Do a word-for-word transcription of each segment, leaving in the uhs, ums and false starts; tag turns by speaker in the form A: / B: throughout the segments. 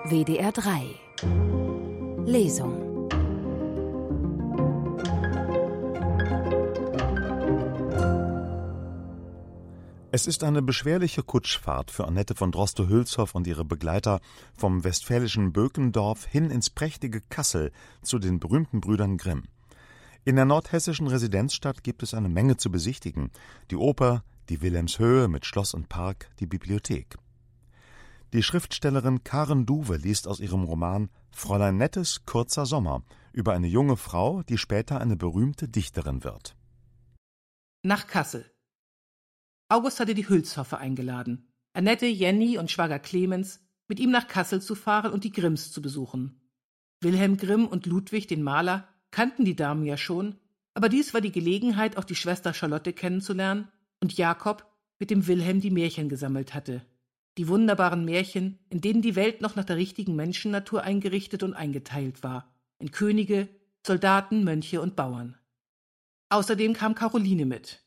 A: W D R drei Lesung.
B: Es ist eine beschwerliche Kutschfahrt für Annette von Droste-Hülshoff und ihre Begleiter vom westfälischen Bökendorf hin ins prächtige Kassel zu den berühmten Brüdern Grimm. In der nordhessischen Residenzstadt gibt es eine Menge zu besichtigen: die Oper, die Wilhelmshöhe mit Schloss und Park, die Bibliothek. Die Schriftstellerin Karen Duwe liest aus ihrem Roman »Fräulein Nettes kurzer Sommer« über eine junge Frau, die später eine berühmte Dichterin wird.
C: Nach Kassel. August hatte die Hülshoffe eingeladen, Annette, Jenny und Schwager Clemens mit ihm nach Kassel zu fahren und die Grimms zu besuchen. Wilhelm Grimm und Ludwig, den Maler, kannten die Damen ja schon, aber dies war die Gelegenheit, auch die Schwester Charlotte kennenzulernen und Jakob, mit dem Wilhelm die Märchen gesammelt hatte. Die wunderbaren Märchen, in denen die Welt noch nach der richtigen Menschennatur eingerichtet und eingeteilt war, in Könige, Soldaten, Mönche und Bauern. Außerdem kam Caroline mit.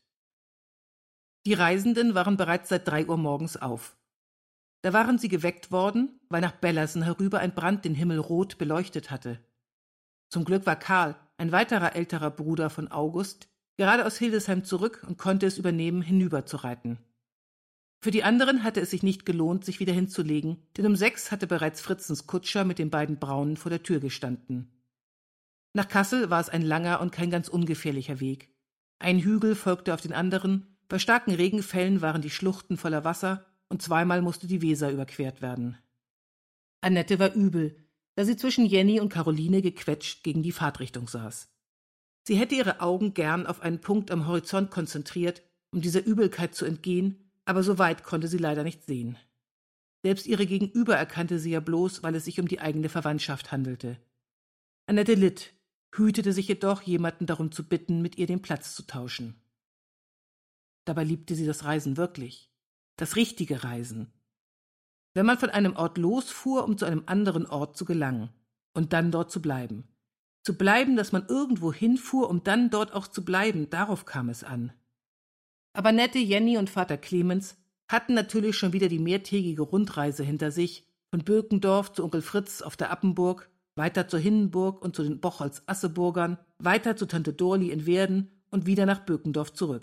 C: Die Reisenden waren bereits seit drei Uhr morgens auf. Da waren sie geweckt worden, weil nach Bellersen herüber ein Brand den Himmel rot beleuchtet hatte. Zum Glück war Karl, ein weiterer älterer Bruder von August, gerade aus Hildesheim zurück und konnte es übernehmen, hinüberzureiten. Für die anderen hatte es sich nicht gelohnt, sich wieder hinzulegen, denn um sechs hatte bereits Fritzens Kutscher mit den beiden Braunen vor der Tür gestanden. Nach Kassel war es ein langer und kein ganz ungefährlicher Weg. Ein Hügel folgte auf den anderen, bei starken Regenfällen waren die Schluchten voller Wasser und zweimal musste die Weser überquert werden. Annette war übel, da sie zwischen Jenny und Caroline gequetscht gegen die Fahrtrichtung saß. Sie hätte ihre Augen gern auf einen Punkt am Horizont konzentriert, um dieser Übelkeit zu entgehen, aber so weit konnte sie leider nicht sehen. Selbst ihre Gegenüber erkannte sie ja bloß, weil es sich um die eigene Verwandtschaft handelte. Annette litt, hütete sich jedoch, jemanden darum zu bitten, mit ihr den Platz zu tauschen. Dabei liebte sie das Reisen wirklich, das richtige Reisen. Wenn man von einem Ort losfuhr, um zu einem anderen Ort zu gelangen und dann dort zu bleiben. Zu bleiben, dass man irgendwo hinfuhr, um dann dort auch zu bleiben, darauf kam es an. Aber Annette, Jenny und Vater Clemens hatten natürlich schon wieder die mehrtägige Rundreise hinter sich, von Bökendorf zu Onkel Fritz auf der Appenburg, weiter zur Hinnenburg und zu den Bochholz-Asseburgern, weiter zu Tante Dorli in Werden und wieder nach Bökendorf zurück.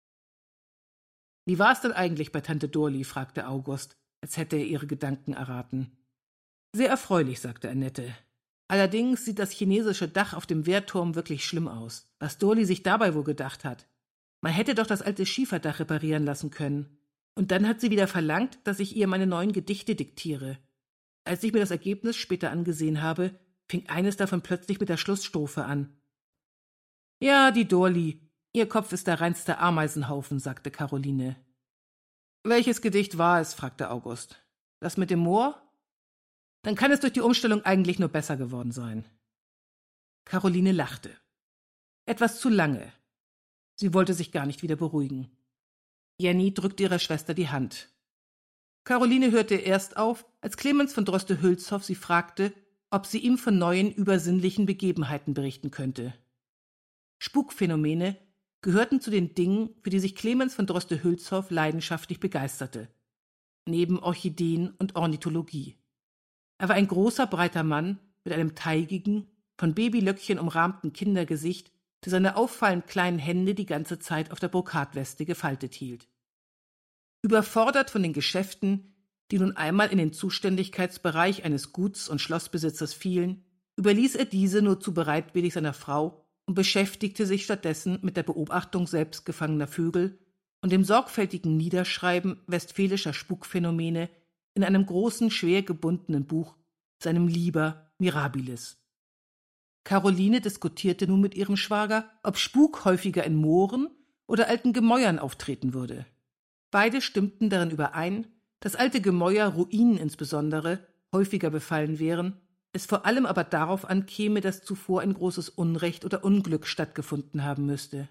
C: »Wie war es denn eigentlich bei Tante Dorli?« fragte August, als hätte er ihre Gedanken erraten. »Sehr erfreulich«, sagte Annette. »Allerdings sieht das chinesische Dach auf dem Wehrturm wirklich schlimm aus. Was Dorli sich dabei wohl gedacht hat. Man hätte doch das alte Schieferdach reparieren lassen können. Und dann hat sie wieder verlangt, dass ich ihr meine neuen Gedichte diktiere. Als ich mir das Ergebnis später angesehen habe, fing eines davon plötzlich mit der Schlussstrophe an. »Ja, die Dorli. Ihr Kopf ist der reinste Ameisenhaufen«, sagte Caroline. »Welches Gedicht war es?« fragte August. »Das mit dem Moor? Dann kann es durch die Umstellung eigentlich nur besser geworden sein.« Caroline lachte. Etwas zu lange. Sie wollte sich gar nicht wieder beruhigen. Jenny drückte ihrer Schwester die Hand. Caroline hörte erst auf, als Clemens von Droste-Hülshoff sie fragte, ob sie ihm von neuen übersinnlichen Begebenheiten berichten könnte. Spukphänomene gehörten zu den Dingen, für die sich Clemens von Droste-Hülshoff leidenschaftlich begeisterte, neben Orchideen und Ornithologie. Er war ein großer, breiter Mann mit einem teigigen, von Babylöckchen umrahmten Kindergesicht, der seine auffallend kleinen Hände die ganze Zeit auf der Brokatweste gefaltet hielt. Überfordert von den Geschäften, die nun einmal in den Zuständigkeitsbereich eines Guts- und Schlossbesitzers fielen, überließ er diese nur zu bereitwillig seiner Frau und beschäftigte sich stattdessen mit der Beobachtung selbst gefangener Vögel und dem sorgfältigen Niederschreiben westfälischer Spukphänomene in einem großen, schwer gebundenen Buch, seinem Liber Mirabilis. Caroline diskutierte nun mit ihrem Schwager, ob Spuk häufiger in Mooren oder alten Gemäuern auftreten würde. Beide stimmten darin überein, dass alte Gemäuer, Ruinen insbesondere, häufiger befallen wären, es vor allem aber darauf ankäme, dass zuvor ein großes Unrecht oder Unglück stattgefunden haben müsste.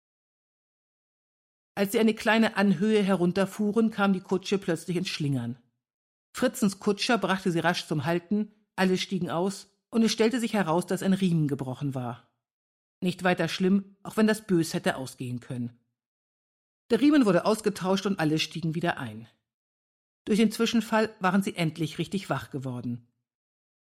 C: Als sie eine kleine Anhöhe herunterfuhren, kam die Kutsche plötzlich ins Schlingern. Fritzens Kutscher brachte sie rasch zum Halten, alle stiegen aus, und es stellte sich heraus, dass ein Riemen gebrochen war. Nicht weiter schlimm, auch wenn das bös hätte ausgehen können. Der Riemen wurde ausgetauscht und alle stiegen wieder ein. Durch den Zwischenfall waren sie endlich richtig wach geworden.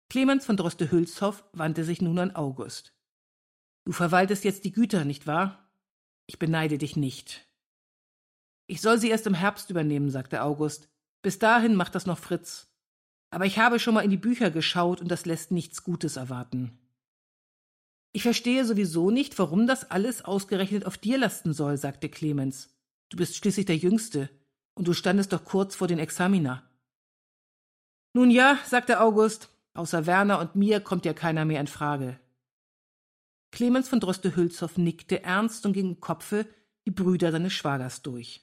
C: Clemens von Droste-Hülshoff wandte sich nun an August. »Du verwaltest jetzt die Güter, nicht wahr? Ich beneide dich nicht.« »Ich soll sie erst im Herbst übernehmen«, sagte August. »Bis dahin macht das noch Fritz. Aber ich habe schon mal in die Bücher geschaut und das lässt nichts Gutes erwarten.« »Ich verstehe sowieso nicht, warum das alles ausgerechnet auf dir lasten soll«, sagte Clemens. »Du bist schließlich der Jüngste und du standest doch kurz vor den Examina.« »Nun ja«, sagte August, »außer Werner und mir kommt ja keiner mehr in Frage.« Clemens von Droste-Hülshoff nickte ernst und ging im Kopfe die Brüder seines Schwagers durch.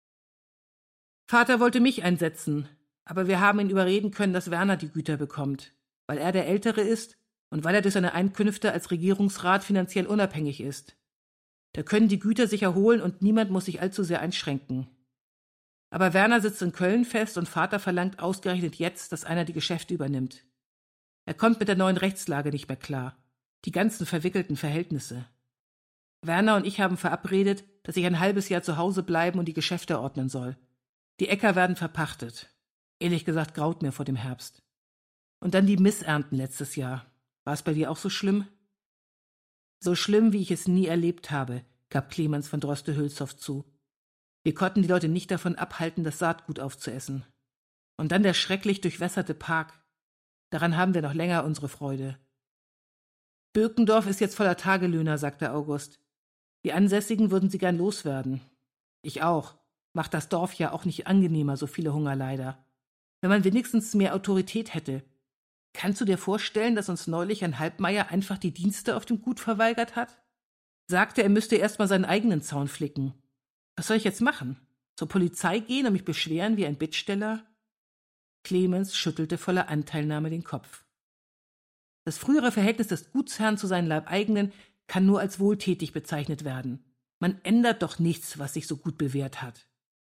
C: »Vater wollte mich einsetzen, aber wir haben ihn überreden können, dass Werner die Güter bekommt, weil er der Ältere ist und weil er durch seine Einkünfte als Regierungsrat finanziell unabhängig ist. Da können die Güter sich erholen und niemand muss sich allzu sehr einschränken. Aber Werner sitzt in Köln fest und Vater verlangt ausgerechnet jetzt, dass einer die Geschäfte übernimmt. Er kommt mit der neuen Rechtslage nicht mehr klar, die ganzen verwickelten Verhältnisse. Werner und ich haben verabredet, dass ich ein halbes Jahr zu Hause bleiben und die Geschäfte ordnen soll. Die Äcker werden verpachtet. Ehrlich gesagt graut mir vor dem Herbst. Und dann die Missernten letztes Jahr. War es bei dir auch so schlimm?« »So schlimm, wie ich es nie erlebt habe«, gab Clemens von Droste-Hülshoff zu. »Wir konnten die Leute nicht davon abhalten, das Saatgut aufzuessen. Und dann der schrecklich durchwässerte Park. Daran haben wir noch länger unsere Freude.« »Bökendorf ist jetzt voller Tagelöhner«, sagte August. »Die Ansässigen würden sie gern loswerden. Ich auch. Macht das Dorf ja auch nicht angenehmer, so viele Hungerleider. Wenn man wenigstens mehr Autorität hätte. Kannst du dir vorstellen, dass uns neulich ein Halbmeier einfach die Dienste auf dem Gut verweigert hat? Sagte, er müsste erst mal seinen eigenen Zaun flicken. Was soll ich jetzt machen? Zur Polizei gehen und mich beschweren wie ein Bittsteller?« Clemens schüttelte voller Anteilnahme den Kopf. Das frühere Verhältnis des Gutsherrn zu seinen Leibeigenen kann nur als wohltätig bezeichnet werden. Man ändert doch nichts, was sich so gut bewährt hat.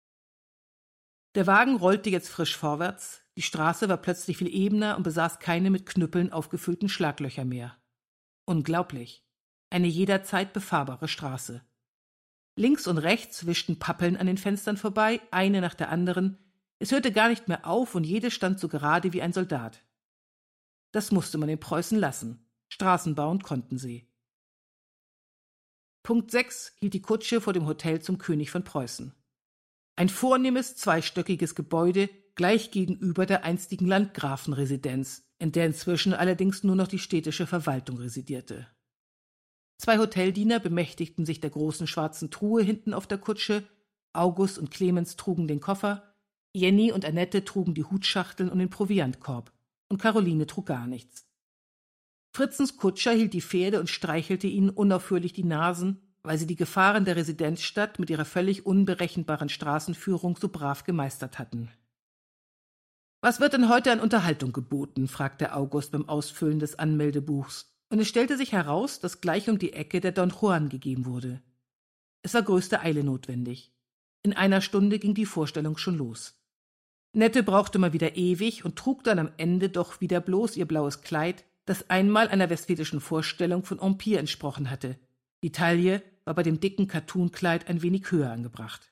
C: Der Wagen rollte jetzt frisch vorwärts, die Straße war plötzlich viel ebener und besaß keine mit Knüppeln aufgefüllten Schlaglöcher mehr. Unglaublich. Eine jederzeit befahrbare Straße. Links und rechts wischten Pappeln an den Fenstern vorbei, eine nach der anderen. Es hörte gar nicht mehr auf und jede stand so gerade wie ein Soldat. Das musste man in Preußen lassen. Straßen bauen konnten sie. Punkt sechs hielt die Kutsche vor dem Hotel zum König von Preußen. Ein vornehmes, zweistöckiges Gebäude gleich gegenüber der einstigen Landgrafenresidenz, in der inzwischen allerdings nur noch die städtische Verwaltung residierte. Zwei Hoteldiener bemächtigten sich der großen schwarzen Truhe hinten auf der Kutsche, August und Clemens trugen den Koffer, Jenny und Annette trugen die Hutschachteln und den Proviantkorb, und Caroline trug gar nichts. Fritzens Kutscher hielt die Pferde und streichelte ihnen unaufhörlich die Nasen, weil sie die Gefahren der Residenzstadt mit ihrer völlig unberechenbaren Straßenführung so brav gemeistert hatten. »Was wird denn heute an Unterhaltung geboten?« fragte August beim Ausfüllen des Anmeldebuchs, und es stellte sich heraus, dass gleich um die Ecke der Don Juan gegeben wurde. Es war größte Eile notwendig. In einer Stunde ging die Vorstellung schon los. Nette brauchte mal wieder ewig und trug dann am Ende doch wieder bloß ihr blaues Kleid, das einmal einer westfälischen Vorstellung von Empire entsprochen hatte. Die Taille war bei dem dicken Kattunkleid ein wenig höher angebracht.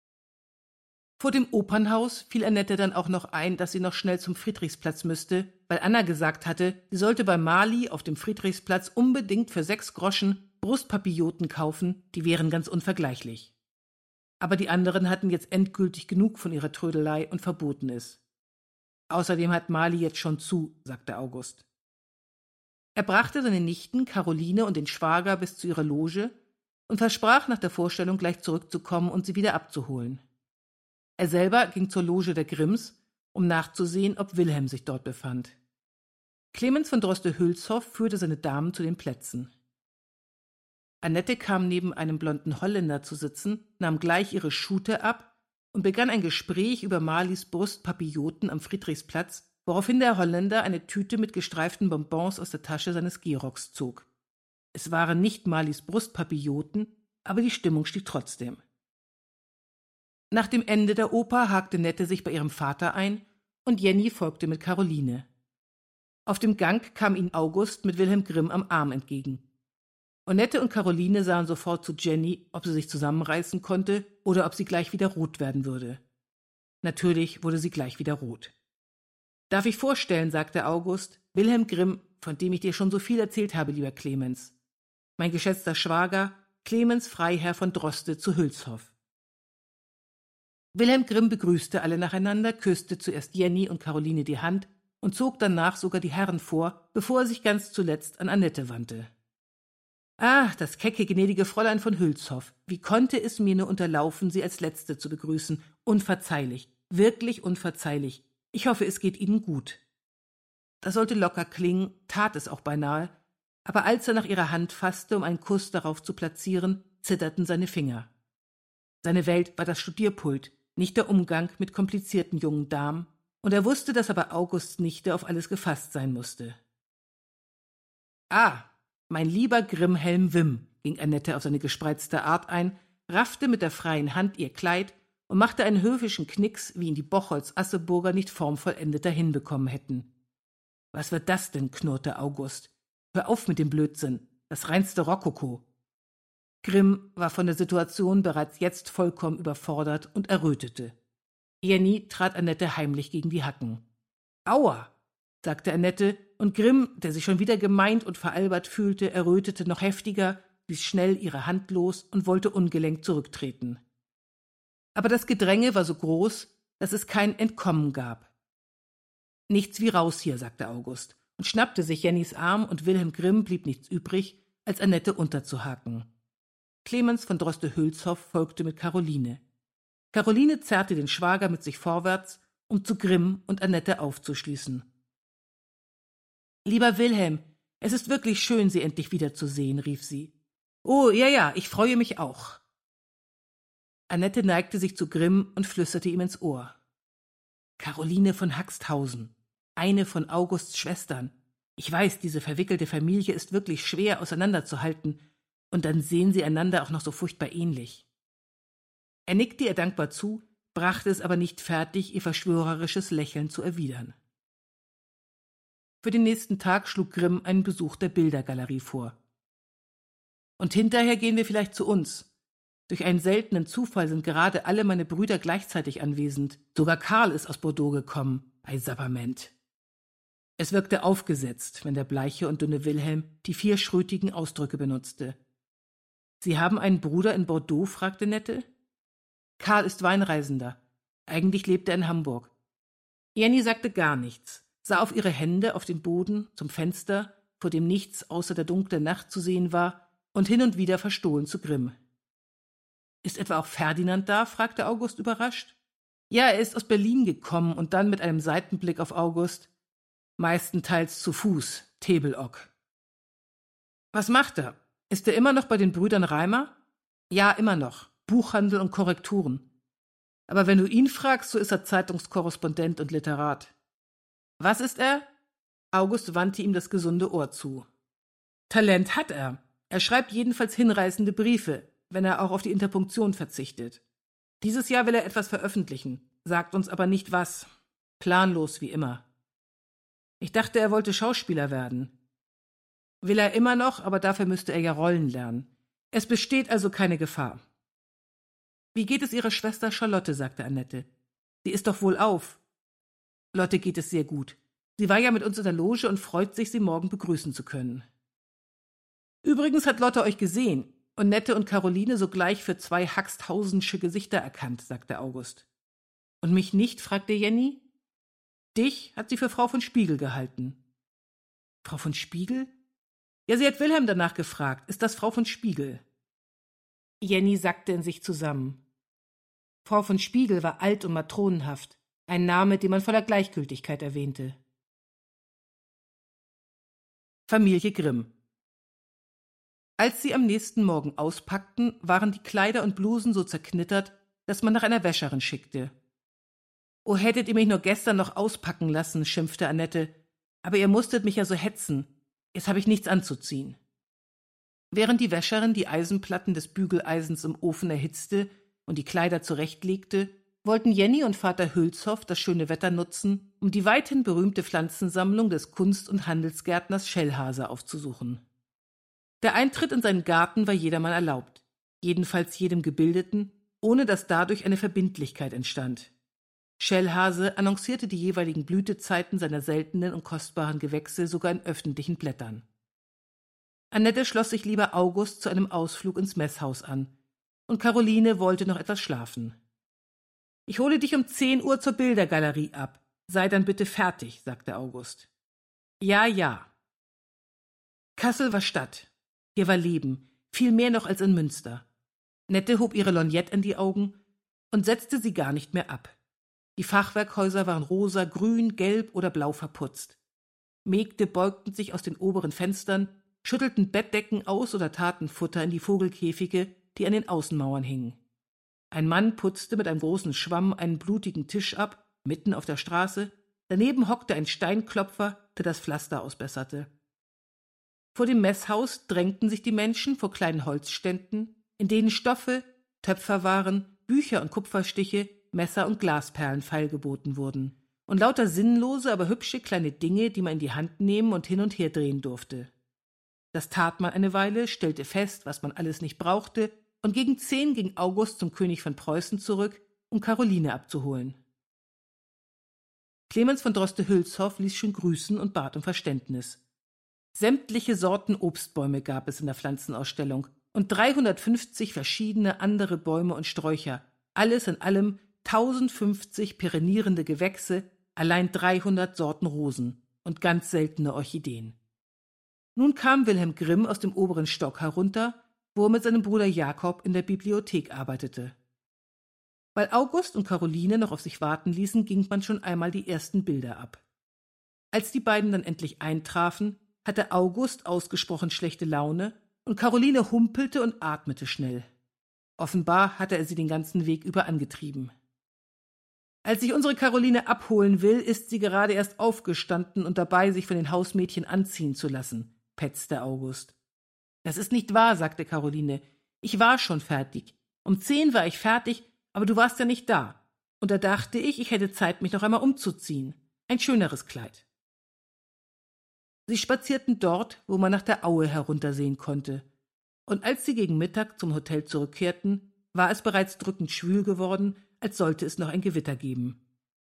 C: Vor dem Opernhaus fiel Annette dann auch noch ein, dass sie noch schnell zum Friedrichsplatz müsste, weil Anna gesagt hatte, sie sollte bei Marli auf dem Friedrichsplatz unbedingt für sechs Groschen Brustpapilloten kaufen, die wären ganz unvergleichlich. Aber die anderen hatten jetzt endgültig genug von ihrer Trödelei und verboten es. Außerdem hat Marli jetzt schon zu, sagte August. Er brachte seine Nichten, Caroline und den Schwager bis zu ihrer Loge und versprach, nach der Vorstellung gleich zurückzukommen und sie wieder abzuholen. Er selber ging zur Loge der Grimms, um nachzusehen, ob Wilhelm sich dort befand. Clemens von Droste-Hülshoff führte seine Damen zu den Plätzen. Annette kam neben einem blonden Holländer zu sitzen, nahm gleich ihre Schute ab und begann ein Gespräch über Marlis Brustpapilloten am Friedrichsplatz, woraufhin der Holländer eine Tüte mit gestreiften Bonbons aus der Tasche seines Gehrocks zog. Es waren nicht Marlis Brustpapilloten, aber die Stimmung stieg trotzdem. Nach dem Ende der Oper hakte Nette sich bei ihrem Vater ein und Jenny folgte mit Caroline. Auf dem Gang kam ihnen August mit Wilhelm Grimm am Arm entgegen. Annette und Caroline sahen sofort zu Jenny, ob sie sich zusammenreißen konnte oder ob sie gleich wieder rot werden würde. Natürlich wurde sie gleich wieder rot. »Darf ich vorstellen«, sagte August, Wilhelm Grimm, von dem ich dir schon so viel erzählt habe, lieber Clemens. Mein geschätzter Schwager, Clemens Freiherr von Droste zu Hülshoff. Wilhelm Grimm begrüßte alle nacheinander, küsste zuerst Jenny und Caroline die Hand und zog danach sogar die Herren vor, bevor er sich ganz zuletzt an Annette wandte. »Ah, das kecke, gnädige Fräulein von Hülshoff, wie konnte es mir nur unterlaufen, Sie als Letzte zu begrüßen? Unverzeihlich, wirklich unverzeihlich. Ich hoffe, es geht Ihnen gut.« Das sollte locker klingen, tat es auch beinahe, aber als er nach ihrer Hand fasste, um einen Kuss darauf zu platzieren, zitterten seine Finger. Seine Welt war das Studierpult, nicht der Umgang mit komplizierten jungen Damen, und er wusste, dass aber Augusts Nichte auf alles gefasst sein musste. »Ah, mein lieber Grimmhelm Wim«, ging Annette auf seine gespreizte Art ein, raffte mit der freien Hand ihr Kleid und machte einen höfischen Knicks, wie ihn die Bocholt-Asseburger nicht formvollendeter hinbekommen hätten. »Was wird das denn?« knurrte August. »Hör auf mit dem Blödsinn, das reinste Rokoko.« Grimm war von der Situation bereits jetzt vollkommen überfordert und errötete. Jenny trat Annette heimlich gegen die Hacken. »Aua«, sagte Annette, und Grimm, der sich schon wieder gemeint und veralbert fühlte, errötete noch heftiger, ließ schnell ihre Hand los und wollte ungelenkt zurücktreten. Aber das Gedränge war so groß, dass es kein Entkommen gab. »Nichts wie raus hier«, sagte August und schnappte sich Jennys Arm, und Wilhelm Grimm blieb nichts übrig, als Annette unterzuhaken. Clemens von Droste-Hülshoff folgte mit Caroline. Caroline zerrte den Schwager mit sich vorwärts, um zu Grimm und Annette aufzuschließen. »Lieber Wilhelm, es ist wirklich schön, Sie endlich wiederzusehen«, rief sie. »Oh, ja, ja, ich freue mich auch.« Annette neigte sich zu Grimm und flüsterte ihm ins Ohr. »Caroline von Haxthausen, eine von Augusts Schwestern. Ich weiß, diese verwickelte Familie ist wirklich schwer auseinanderzuhalten, und dann sehen sie einander auch noch so furchtbar ähnlich.« Er nickte ihr dankbar zu, brachte es aber nicht fertig, ihr verschwörerisches Lächeln zu erwidern. Für den nächsten Tag schlug Grimm einen Besuch der Bildergalerie vor. »Und hinterher gehen wir vielleicht zu uns. Durch einen seltenen Zufall sind gerade alle meine Brüder gleichzeitig anwesend. Sogar Karl ist aus Bordeaux gekommen. Ei Sapperment.« Es wirkte aufgesetzt, wenn der bleiche und dünne Wilhelm die vier schrötigen Ausdrücke benutzte. »Sie haben einen Bruder in Bordeaux?« fragte Nette. »Karl ist Weinreisender. Eigentlich lebt er in Hamburg.« Jenny sagte gar nichts, sah auf ihre Hände, auf den Boden, zum Fenster, vor dem nichts außer der dunklen Nacht zu sehen war, und hin und wieder verstohlen zu Grimm. »Ist etwa auch Ferdinand da?« fragte August überrascht. »Ja, er ist aus Berlin gekommen«, und dann mit einem Seitenblick auf August. »Meistenteils zu Fuß, Tebelock.« »Was macht er? Ist er immer noch bei den Brüdern Reimer?« »Ja, immer noch. Buchhandel und Korrekturen. Aber wenn du ihn fragst, so ist er Zeitungskorrespondent und Literat.« »Was ist er?« August wandte ihm das gesunde Ohr zu. »Talent hat er. Er schreibt jedenfalls hinreißende Briefe, wenn er auch auf die Interpunktion verzichtet. Dieses Jahr will er etwas veröffentlichen, sagt uns aber nicht was. Planlos wie immer. Ich dachte, er wollte Schauspieler werden. Will er immer noch, aber dafür müsste er ja Rollen lernen. Es besteht also keine Gefahr.« »Wie geht es Ihrer Schwester Charlotte?« sagte Annette. »Sie ist doch wohlauf.« »Lotte geht es sehr gut. Sie war ja mit uns in der Loge und freut sich, Sie morgen begrüßen zu können.« »Übrigens hat Lotte euch gesehen und Nette und Caroline sogleich für zwei haxthausensche Gesichter erkannt«, sagte August. »Und mich nicht?« fragte Jenny. »Dich hat sie für Frau von Spiegel gehalten.« »Frau von Spiegel?« »Ja, sie hat Wilhelm danach gefragt. Ist das Frau von Spiegel?« Jenny sackte in sich zusammen. Frau von Spiegel war alt und matronenhaft, ein Name, den man voller Gleichgültigkeit erwähnte. Familie Grimm. Als sie am nächsten Morgen auspackten, waren die Kleider und Blusen so zerknittert, dass man nach einer Wäscherin schickte. »Oh, hättet ihr mich nur gestern noch auspacken lassen«, schimpfte Annette, »aber ihr musstet mich ja so hetzen. Jetzt habe ich nichts anzuziehen.« Während die Wäscherin die Eisenplatten des Bügeleisens im Ofen erhitzte und die Kleider zurechtlegte, wollten Jenny und Vater Hülshoff das schöne Wetter nutzen, um die weithin berühmte Pflanzensammlung des Kunst- und Handelsgärtners Schellhase aufzusuchen. Der Eintritt in seinen Garten war jedermann erlaubt, jedenfalls jedem Gebildeten, ohne dass dadurch eine Verbindlichkeit entstand. Schellhase annoncierte die jeweiligen Blütezeiten seiner seltenen und kostbaren Gewächse sogar in öffentlichen Blättern. Annette schloss sich lieber August zu einem Ausflug ins Messhaus an, und Caroline wollte noch etwas schlafen. »Ich hole dich um zehn Uhr zur Bildergalerie ab. Sei dann bitte fertig«, sagte August. »Ja, ja.« Kassel war Stadt. Hier war Leben, viel mehr noch als in Münster. Nette hob ihre Lorgnette an die Augen und setzte sie gar nicht mehr ab. Die Fachwerkhäuser waren rosa, grün, gelb oder blau verputzt. Mägde beugten sich aus den oberen Fenstern, schüttelten Bettdecken aus oder taten Futter in die Vogelkäfige, die an den Außenmauern hingen. Ein Mann putzte mit einem großen Schwamm einen blutigen Tisch ab, mitten auf der Straße. Daneben hockte ein Steinklopfer, der das Pflaster ausbesserte. Vor dem Messhaus drängten sich die Menschen vor kleinen Holzständen, in denen Stoffe, Töpferwaren, Bücher und Kupferstiche, Messer und Glasperlen feilgeboten wurden und lauter sinnlose, aber hübsche kleine Dinge, die man in die Hand nehmen und hin und her drehen durfte. Das tat man eine Weile, stellte fest, was man alles nicht brauchte, und gegen zehn ging August zum König von Preußen zurück, um Caroline abzuholen. Clemens von Droste-Hülshoff ließ schön grüßen und bat um Verständnis. Sämtliche Sorten Obstbäume gab es in der Pflanzenausstellung und dreihundertfünfzig verschiedene andere Bäume und Sträucher, alles in allem tausendfünfzig perennierende Gewächse, allein dreihundert Sorten Rosen und ganz seltene Orchideen. Nun kam Wilhelm Grimm aus dem oberen Stock herunter, wo er mit seinem Bruder Jakob in der Bibliothek arbeitete. Weil August und Caroline noch auf sich warten ließen, ging man schon einmal die ersten Bilder ab. Als die beiden dann endlich eintrafen, hatte August ausgesprochen schlechte Laune und Caroline humpelte und atmete schnell. Offenbar hatte er sie den ganzen Weg über angetrieben. »Als ich unsere Caroline abholen will, ist sie gerade erst aufgestanden und dabei, sich von den Hausmädchen anziehen zu lassen«, petzte August. »Das ist nicht wahr«, sagte Caroline. »Ich war schon fertig. Um zehn war ich fertig, aber du warst ja nicht da. Und da dachte ich, ich hätte Zeit, mich noch einmal umzuziehen. Ein schöneres Kleid.« Sie spazierten dort, wo man nach der Aue heruntersehen konnte. Und als sie gegen Mittag zum Hotel zurückkehrten, war es bereits drückend schwül geworden, als sollte es noch ein Gewitter geben.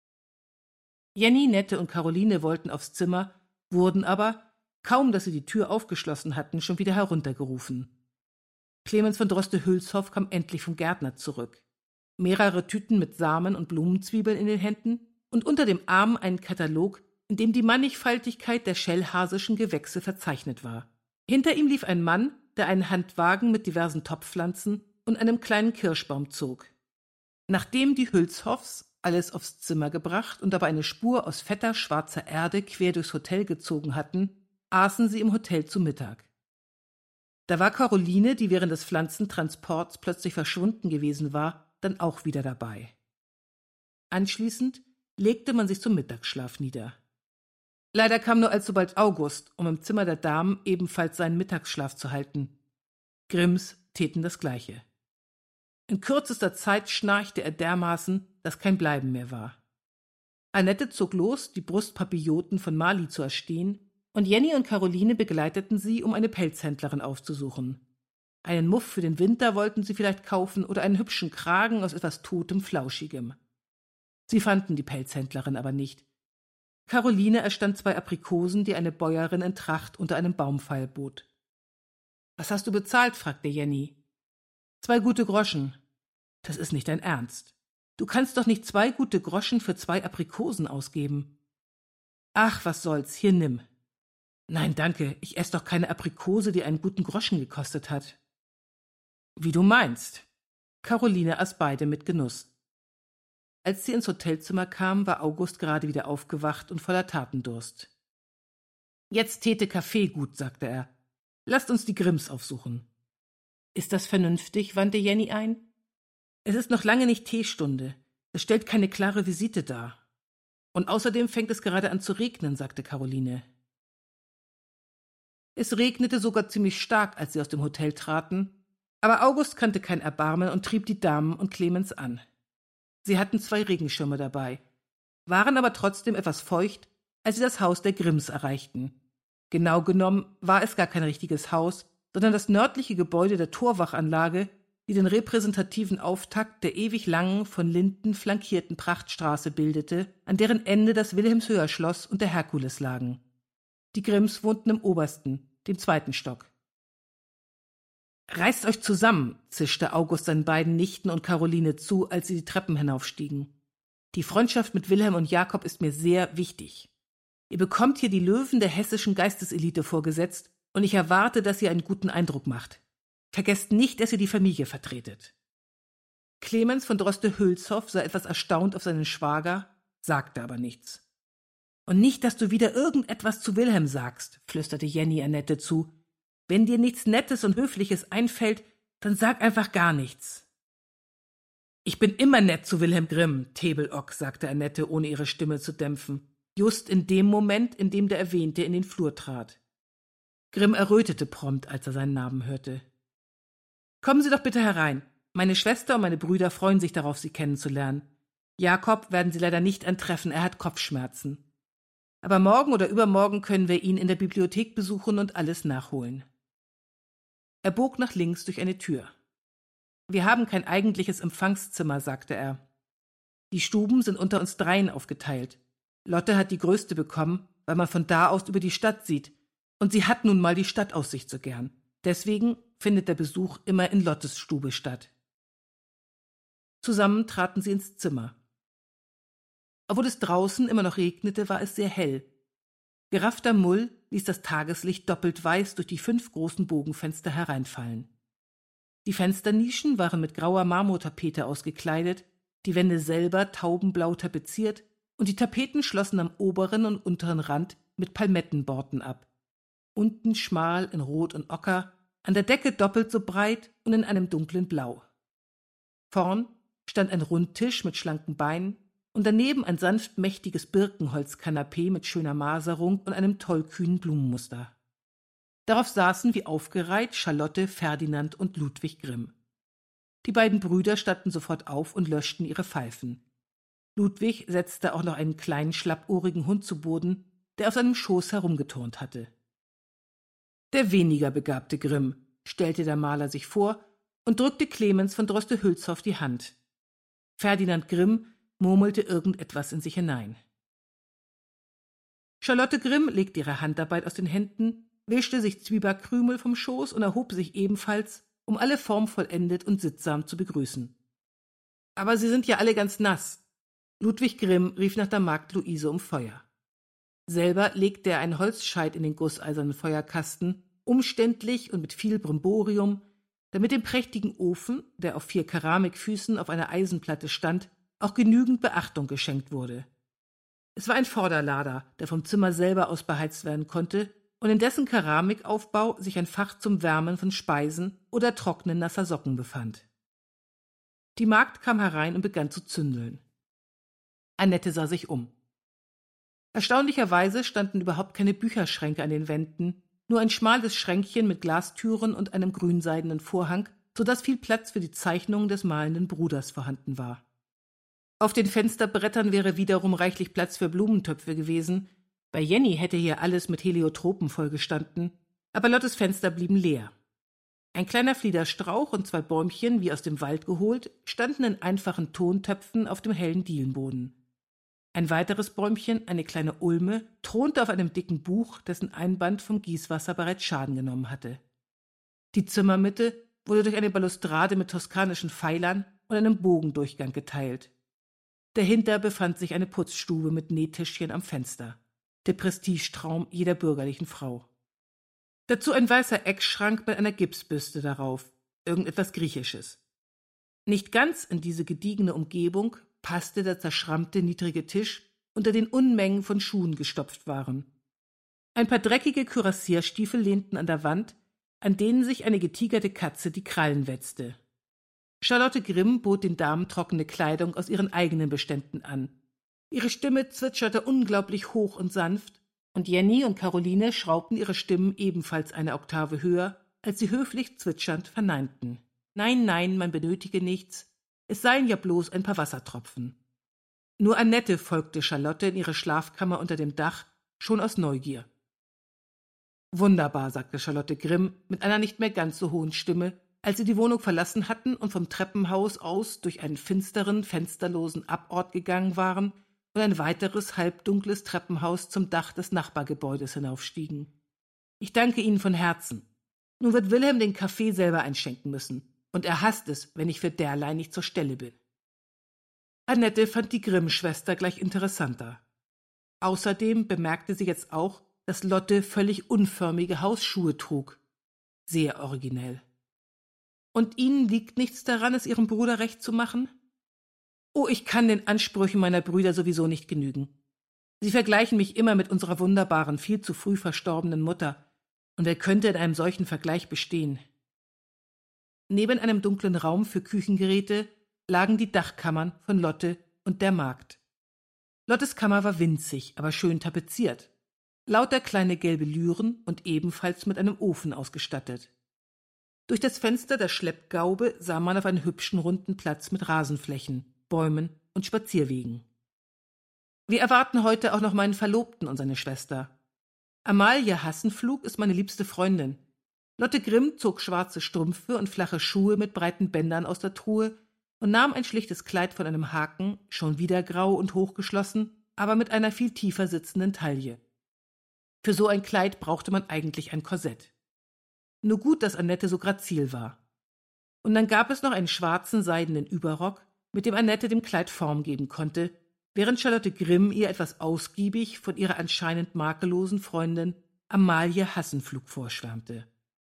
C: Jenny, Nette und Caroline wollten aufs Zimmer, wurden aber, kaum dass sie die Tür aufgeschlossen hatten, schon wieder heruntergerufen. Clemens von Droste-Hülshoff kam endlich vom Gärtner zurück. Mehrere Tüten mit Samen und Blumenzwiebeln in den Händen und unter dem Arm einen Katalog, in dem die Mannigfaltigkeit der schellhasischen Gewächse verzeichnet war. Hinter ihm lief ein Mann, der einen Handwagen mit diversen Topfpflanzen und einem kleinen Kirschbaum zog. Nachdem die Hülshoffs alles aufs Zimmer gebracht und dabei eine Spur aus fetter, schwarzer Erde quer durchs Hotel gezogen hatten, aßen sie im Hotel zu Mittag. Da war Caroline, die während des Pflanzentransports plötzlich verschwunden gewesen war, dann auch wieder dabei. Anschließend legte man sich zum Mittagsschlaf nieder. Leider kam nur alsobald August, um im Zimmer der Damen ebenfalls seinen Mittagsschlaf zu halten. Grimms täten das Gleiche. In kürzester Zeit schnarchte er dermaßen, dass kein Bleiben mehr war. Annette zog los, die Brustpapilloten von Mali zu erstehen, und Jenny und Caroline begleiteten sie, um eine Pelzhändlerin aufzusuchen. Einen Muff für den Winter wollten sie vielleicht kaufen oder einen hübschen Kragen aus etwas Totem, Flauschigem. Sie fanden die Pelzhändlerin aber nicht. Caroline erstand zwei Aprikosen, die eine Bäuerin in Tracht unter einem Baumpfeil bot. »Was hast du bezahlt?« fragte Jenny. »Zwei gute Groschen.« »Das ist nicht dein Ernst. Du kannst doch nicht zwei gute Groschen für zwei Aprikosen ausgeben.« »Ach, was soll's, hier nimm.« »Nein, danke, ich esse doch keine Aprikose, die einen guten Groschen gekostet hat.« »Wie du meinst.« Caroline aß beide mit Genuss. Als sie ins Hotelzimmer kam, war August gerade wieder aufgewacht und voller Tatendurst. »Jetzt täte Kaffee gut«, sagte er. »Lasst uns die Grimms aufsuchen.« »Ist das vernünftig?« wandte Jenny ein. »Es ist noch lange nicht Teestunde. Es stellt keine klare Visite dar. Und außerdem fängt es gerade an zu regnen«, sagte Caroline. Es regnete sogar ziemlich stark, als sie aus dem Hotel traten, aber August kannte kein Erbarmen und trieb die Damen und Clemens an. Sie hatten zwei Regenschirme dabei, waren aber trotzdem etwas feucht, als sie das Haus der Grimms erreichten. Genau genommen war es gar kein richtiges Haus, sondern das nördliche Gebäude der Torwachanlage, die den repräsentativen Auftakt der ewig langen, von Linden flankierten Prachtstraße bildete, an deren Ende das Wilhelmshöher-Schloss und der Herkules lagen. Die Grimms wohnten im obersten, dem zweiten Stock. »Reißt euch zusammen«, zischte August seinen beiden Nichten und Caroline zu, als sie die Treppen hinaufstiegen. »Die Freundschaft mit Wilhelm und Jakob ist mir sehr wichtig. Ihr bekommt hier die Löwen der hessischen Geisteselite vorgesetzt, und ich erwarte, dass ihr einen guten Eindruck macht. Vergesst nicht, dass ihr die Familie vertretet.« Clemens von Droste-Hülshoff sah etwas erstaunt auf seinen Schwager, sagte aber nichts. »Und nicht, dass du wieder irgendetwas zu Wilhelm sagst«, flüsterte Jenny Annette zu. »Wenn dir nichts Nettes und Höfliches einfällt, dann sag einfach gar nichts.« »Ich bin immer nett zu Wilhelm Grimm, Tebelock«, sagte Annette, ohne ihre Stimme zu dämpfen, just in dem Moment, in dem der Erwähnte in den Flur trat. Grimm errötete prompt, als er seinen Namen hörte. »Kommen Sie doch bitte herein. Meine Schwester und meine Brüder freuen sich darauf, Sie kennenzulernen. Jakob werden Sie leider nicht antreffen, er hat Kopfschmerzen. Aber morgen oder übermorgen können wir ihn in der Bibliothek besuchen und alles nachholen.« Er bog nach links durch eine Tür. »Wir haben kein eigentliches Empfangszimmer«, sagte er. »Die Stuben sind unter uns dreien aufgeteilt. Lotte hat die größte bekommen, weil man von da aus über die Stadt sieht, und sie hat nun mal die Stadtaussicht so gern. Deswegen findet der Besuch immer in Lottes Stube statt.« Zusammen traten sie ins Zimmer. Obwohl es draußen immer noch regnete, war es sehr hell. Geraffter Mull ließ das Tageslicht doppelt weiß durch die fünf großen Bogenfenster hereinfallen. Die Fensternischen waren mit grauer Marmortapete ausgekleidet, die Wände selber taubenblau tapeziert, und die Tapeten schlossen am oberen und unteren Rand mit Palmettenborten ab. Unten schmal in Rot und Ocker, an der Decke doppelt so breit und in einem dunklen Blau. Vorn stand ein Rundtisch mit schlanken Beinen und daneben ein sanft mächtiges Birkenholzkanapee mit schöner Maserung und einem tollkühnen Blumenmuster. Darauf saßen wie aufgereiht Charlotte, Ferdinand und Ludwig Grimm. Die beiden Brüder standen sofort auf und löschten ihre Pfeifen. Ludwig setzte auch noch einen kleinen schlappohrigen Hund zu Boden, der auf seinem Schoß herumgeturnt hatte. »Der weniger begabte Grimm«, stellte der Maler sich vor und drückte Clemens von Droste-Hülshoff die Hand. Ferdinand Grimm murmelte irgendetwas in sich hinein. Charlotte Grimm legte ihre Handarbeit aus den Händen, wischte sich Zwiebackkrümel vom Schoß und erhob sich ebenfalls, um alle formvollendet und sittsam zu begrüßen. »Aber Sie sind ja alle ganz nass.« Ludwig Grimm rief nach der Magd Luise um Feuer. Selber legte er einen Holzscheit in den gusseisernen Feuerkasten, umständlich und mit viel Brimborium, damit dem prächtigen Ofen, der auf vier Keramikfüßen auf einer Eisenplatte stand, auch genügend Beachtung geschenkt wurde. Es war ein Vorderlader, der vom Zimmer selber aus beheizt werden konnte und in dessen Keramikaufbau sich ein Fach zum Wärmen von Speisen oder Trocknen nasser Socken befand. Die Magd kam herein und begann zu zündeln. Annette sah sich um. Erstaunlicherweise standen überhaupt keine Bücherschränke an den Wänden, nur ein schmales Schränkchen mit Glastüren und einem grünseidenen Vorhang, so dass viel Platz für die Zeichnungen des malenden Bruders vorhanden war. Auf den Fensterbrettern wäre wiederum reichlich Platz für Blumentöpfe gewesen. Bei Jenny hätte hier alles mit Heliotropen vollgestanden, aber Lottes Fenster blieben leer. Ein kleiner Fliederstrauch und zwei Bäumchen, wie aus dem Wald geholt, standen in einfachen Tontöpfen auf dem hellen Dielenboden. Ein weiteres Bäumchen, eine kleine Ulme, thronte auf einem dicken Buch, dessen Einband vom Gießwasser bereits Schaden genommen hatte. Die Zimmermitte wurde durch eine Balustrade mit toskanischen Pfeilern und einem Bogendurchgang geteilt. Dahinter befand sich eine Putzstube mit Nähtischchen am Fenster, der Prestigetraum jeder bürgerlichen Frau. Dazu ein weißer Eckschrank mit einer Gipsbüste darauf, irgendetwas Griechisches. Nicht ganz in diese gediegene Umgebung passte der zerschrammte niedrige Tisch, unter den Unmengen von Schuhen gestopft waren. Ein paar dreckige Kürassierstiefel lehnten an der Wand, an denen sich eine getigerte Katze die Krallen wetzte. Charlotte Grimm bot den Damen trockene Kleidung aus ihren eigenen Beständen an. Ihre Stimme zwitscherte unglaublich hoch und sanft, und Jenny und Caroline schraubten ihre Stimmen ebenfalls eine Oktave höher, als sie höflich zwitschernd verneinten. Nein, nein, man benötige nichts, es seien ja bloß ein paar Wassertropfen. Nur Annette folgte Charlotte in ihre Schlafkammer unter dem Dach, schon aus Neugier. »Wunderbar«, sagte Charlotte Grimm mit einer nicht mehr ganz so hohen Stimme als sie die Wohnung verlassen hatten und vom Treppenhaus aus durch einen finsteren, fensterlosen Abort gegangen waren und ein weiteres halbdunkles Treppenhaus zum Dach des Nachbargebäudes hinaufstiegen. »Ich danke Ihnen von Herzen. Nun wird Wilhelm den Kaffee selber einschenken müssen, und er hasst es, wenn ich für derlei nicht zur Stelle bin.« Annette fand die Grimm-Schwester gleich interessanter. Außerdem bemerkte sie jetzt auch, dass Lotte völlig unförmige Hausschuhe trug. Sehr originell. »Und Ihnen liegt nichts daran, es Ihrem Bruder recht zu machen?« »Oh, ich kann den Ansprüchen meiner Brüder sowieso nicht genügen. Sie vergleichen mich immer mit unserer wunderbaren, viel zu früh verstorbenen Mutter. Und wer könnte in einem solchen Vergleich bestehen?« Neben einem dunklen Raum für Küchengeräte lagen die Dachkammern von Lotte und der Magd. Lottes Kammer war winzig, aber schön tapeziert. Lauter kleine gelbe Lyren und ebenfalls mit einem Ofen ausgestattet. Durch das Fenster der Schleppgaube sah man auf einen hübschen runden Platz mit Rasenflächen, Bäumen und Spazierwegen. Wir erwarten heute auch noch meinen Verlobten und seine Schwester. Amalie Hassenflug ist meine liebste Freundin. Lotte Grimm zog schwarze Strümpfe und flache Schuhe mit breiten Bändern aus der Truhe und nahm ein schlichtes Kleid von einem Haken, schon wieder grau und hochgeschlossen, aber mit einer viel tiefer sitzenden Taille. Für so ein Kleid brauchte man eigentlich ein Korsett. Nur gut, dass Annette so grazil war. Und dann gab es noch einen schwarzen seidenen Überrock, mit dem Annette dem Kleid Form geben konnte, während Charlotte Grimm ihr etwas ausgiebig von ihrer anscheinend makellosen Freundin Amalie Hassenflug vorschwärmte.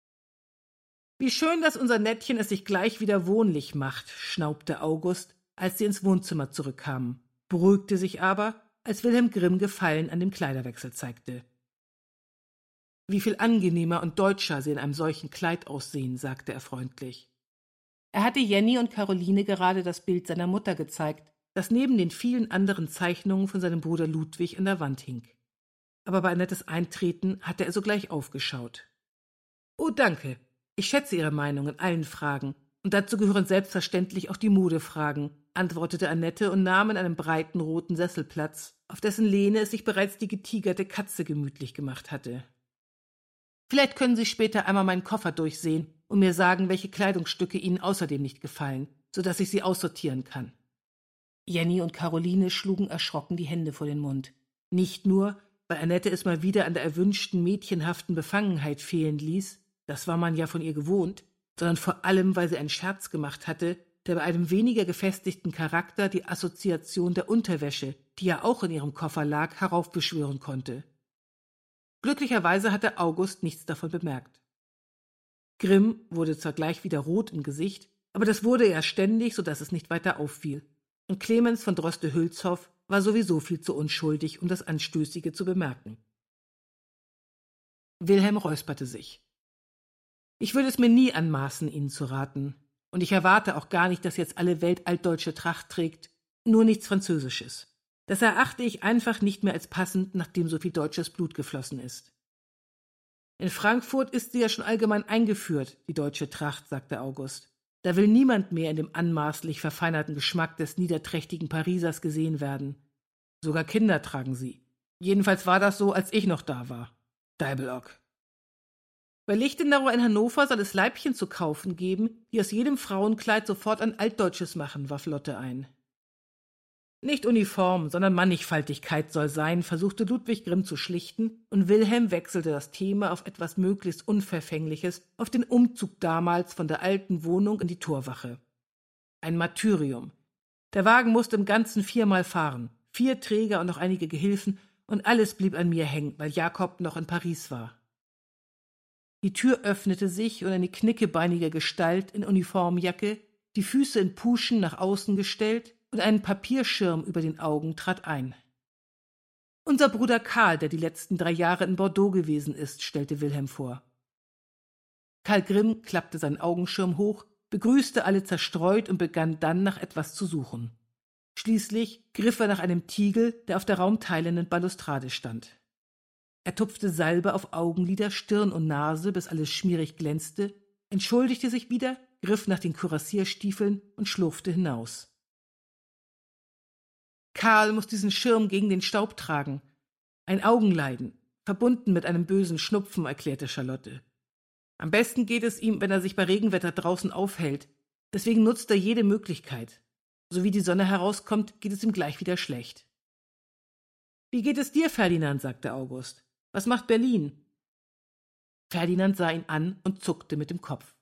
C: »Wie schön, dass unser Nettchen es sich gleich wieder wohnlich macht«, schnaubte August, als sie ins Wohnzimmer zurückkamen, beruhigte sich aber, als Wilhelm Grimm Gefallen an dem Kleiderwechsel zeigte. »Wie viel angenehmer und deutscher sie in einem solchen Kleid aussehen«, sagte er freundlich. Er hatte Jenny und Caroline gerade das Bild seiner Mutter gezeigt, das neben den vielen anderen Zeichnungen von seinem Bruder Ludwig an der Wand hing. Aber bei Annettes Eintreten hatte er sogleich aufgeschaut. »Oh, danke. Ich schätze Ihre Meinung in allen Fragen, und dazu gehören selbstverständlich auch die Modefragen«, antwortete Annette und nahm in einem breiten roten Sessel Platz, auf dessen Lehne es sich bereits die getigerte Katze gemütlich gemacht hatte. »Vielleicht können Sie später einmal meinen Koffer durchsehen und mir sagen, welche Kleidungsstücke Ihnen außerdem nicht gefallen, so dass ich sie aussortieren kann.« Jenny und Caroline schlugen erschrocken die Hände vor den Mund. Nicht nur, weil Annette es mal wieder an der erwünschten mädchenhaften Befangenheit fehlen ließ, das war man ja von ihr gewohnt, sondern vor allem, weil sie einen Scherz gemacht hatte, der bei einem weniger gefestigten Charakter die Assoziation der Unterwäsche, die ja auch in ihrem Koffer lag, heraufbeschwören konnte. Glücklicherweise hatte August nichts davon bemerkt. Grimm wurde zwar gleich wieder rot im Gesicht, aber das wurde er ständig, so dass es nicht weiter auffiel. Und Clemens von Droste-Hülshoff war sowieso viel zu unschuldig, um das Anstößige zu bemerken. Wilhelm räusperte sich. »Ich würde es mir nie anmaßen, Ihnen zu raten. Und ich erwarte auch gar nicht, dass jetzt alle Welt altdeutsche Tracht trägt, nur nichts Französisches. Das erachte ich einfach nicht mehr als passend, nachdem so viel deutsches Blut geflossen ist. In Frankfurt ist sie ja schon allgemein eingeführt, die deutsche Tracht«, sagte August. »Da will niemand mehr in dem anmaßlich verfeinerten Geschmack des niederträchtigen Parisers gesehen werden. Sogar Kinder tragen sie. Jedenfalls war das so, als ich noch da war. Deibelock. Bei Lichtenauer in Hannover soll es Leibchen zu kaufen geben, die aus jedem Frauenkleid sofort ein altdeutsches machen«, warf Lotte ein. »Nicht Uniform, sondern Mannigfaltigkeit soll sein«, versuchte Ludwig Grimm zu schlichten, und Wilhelm wechselte das Thema auf etwas möglichst Unverfängliches, auf den Umzug damals von der alten Wohnung in die Torwache. Ein Martyrium. Der Wagen musste im Ganzen viermal fahren, vier Träger und noch einige Gehilfen, und alles blieb an mir hängen, weil Jakob noch in Paris war. Die Tür öffnete sich und eine knickebeinige Gestalt in Uniformjacke, die Füße in Puschen nach außen gestellt und einen Papierschirm über den Augen, trat ein. »Unser Bruder Karl, der die letzten drei Jahre in Bordeaux gewesen ist«, stellte Wilhelm vor. Karl Grimm klappte seinen Augenschirm hoch, begrüßte alle zerstreut und begann dann nach etwas zu suchen. Schließlich griff er nach einem Tiegel, der auf der raumteilenden Balustrade stand. Er tupfte Salbe auf Augenlider, Stirn und Nase, bis alles schmierig glänzte, entschuldigte sich wieder, griff nach den Kürassierstiefeln und schlurfte hinaus. »Karl muss diesen Schirm gegen den Staub tragen. Ein Augenleiden, verbunden mit einem bösen Schnupfen«, erklärte Charlotte. Am besten geht es ihm, wenn er sich bei Regenwetter draußen aufhält. Deswegen nutzt er jede Möglichkeit. So wie die Sonne herauskommt, geht es ihm gleich wieder schlecht. »Wie geht es dir, Ferdinand?« sagte August. »Was macht Berlin?« Ferdinand sah ihn an und zuckte mit dem Kopf.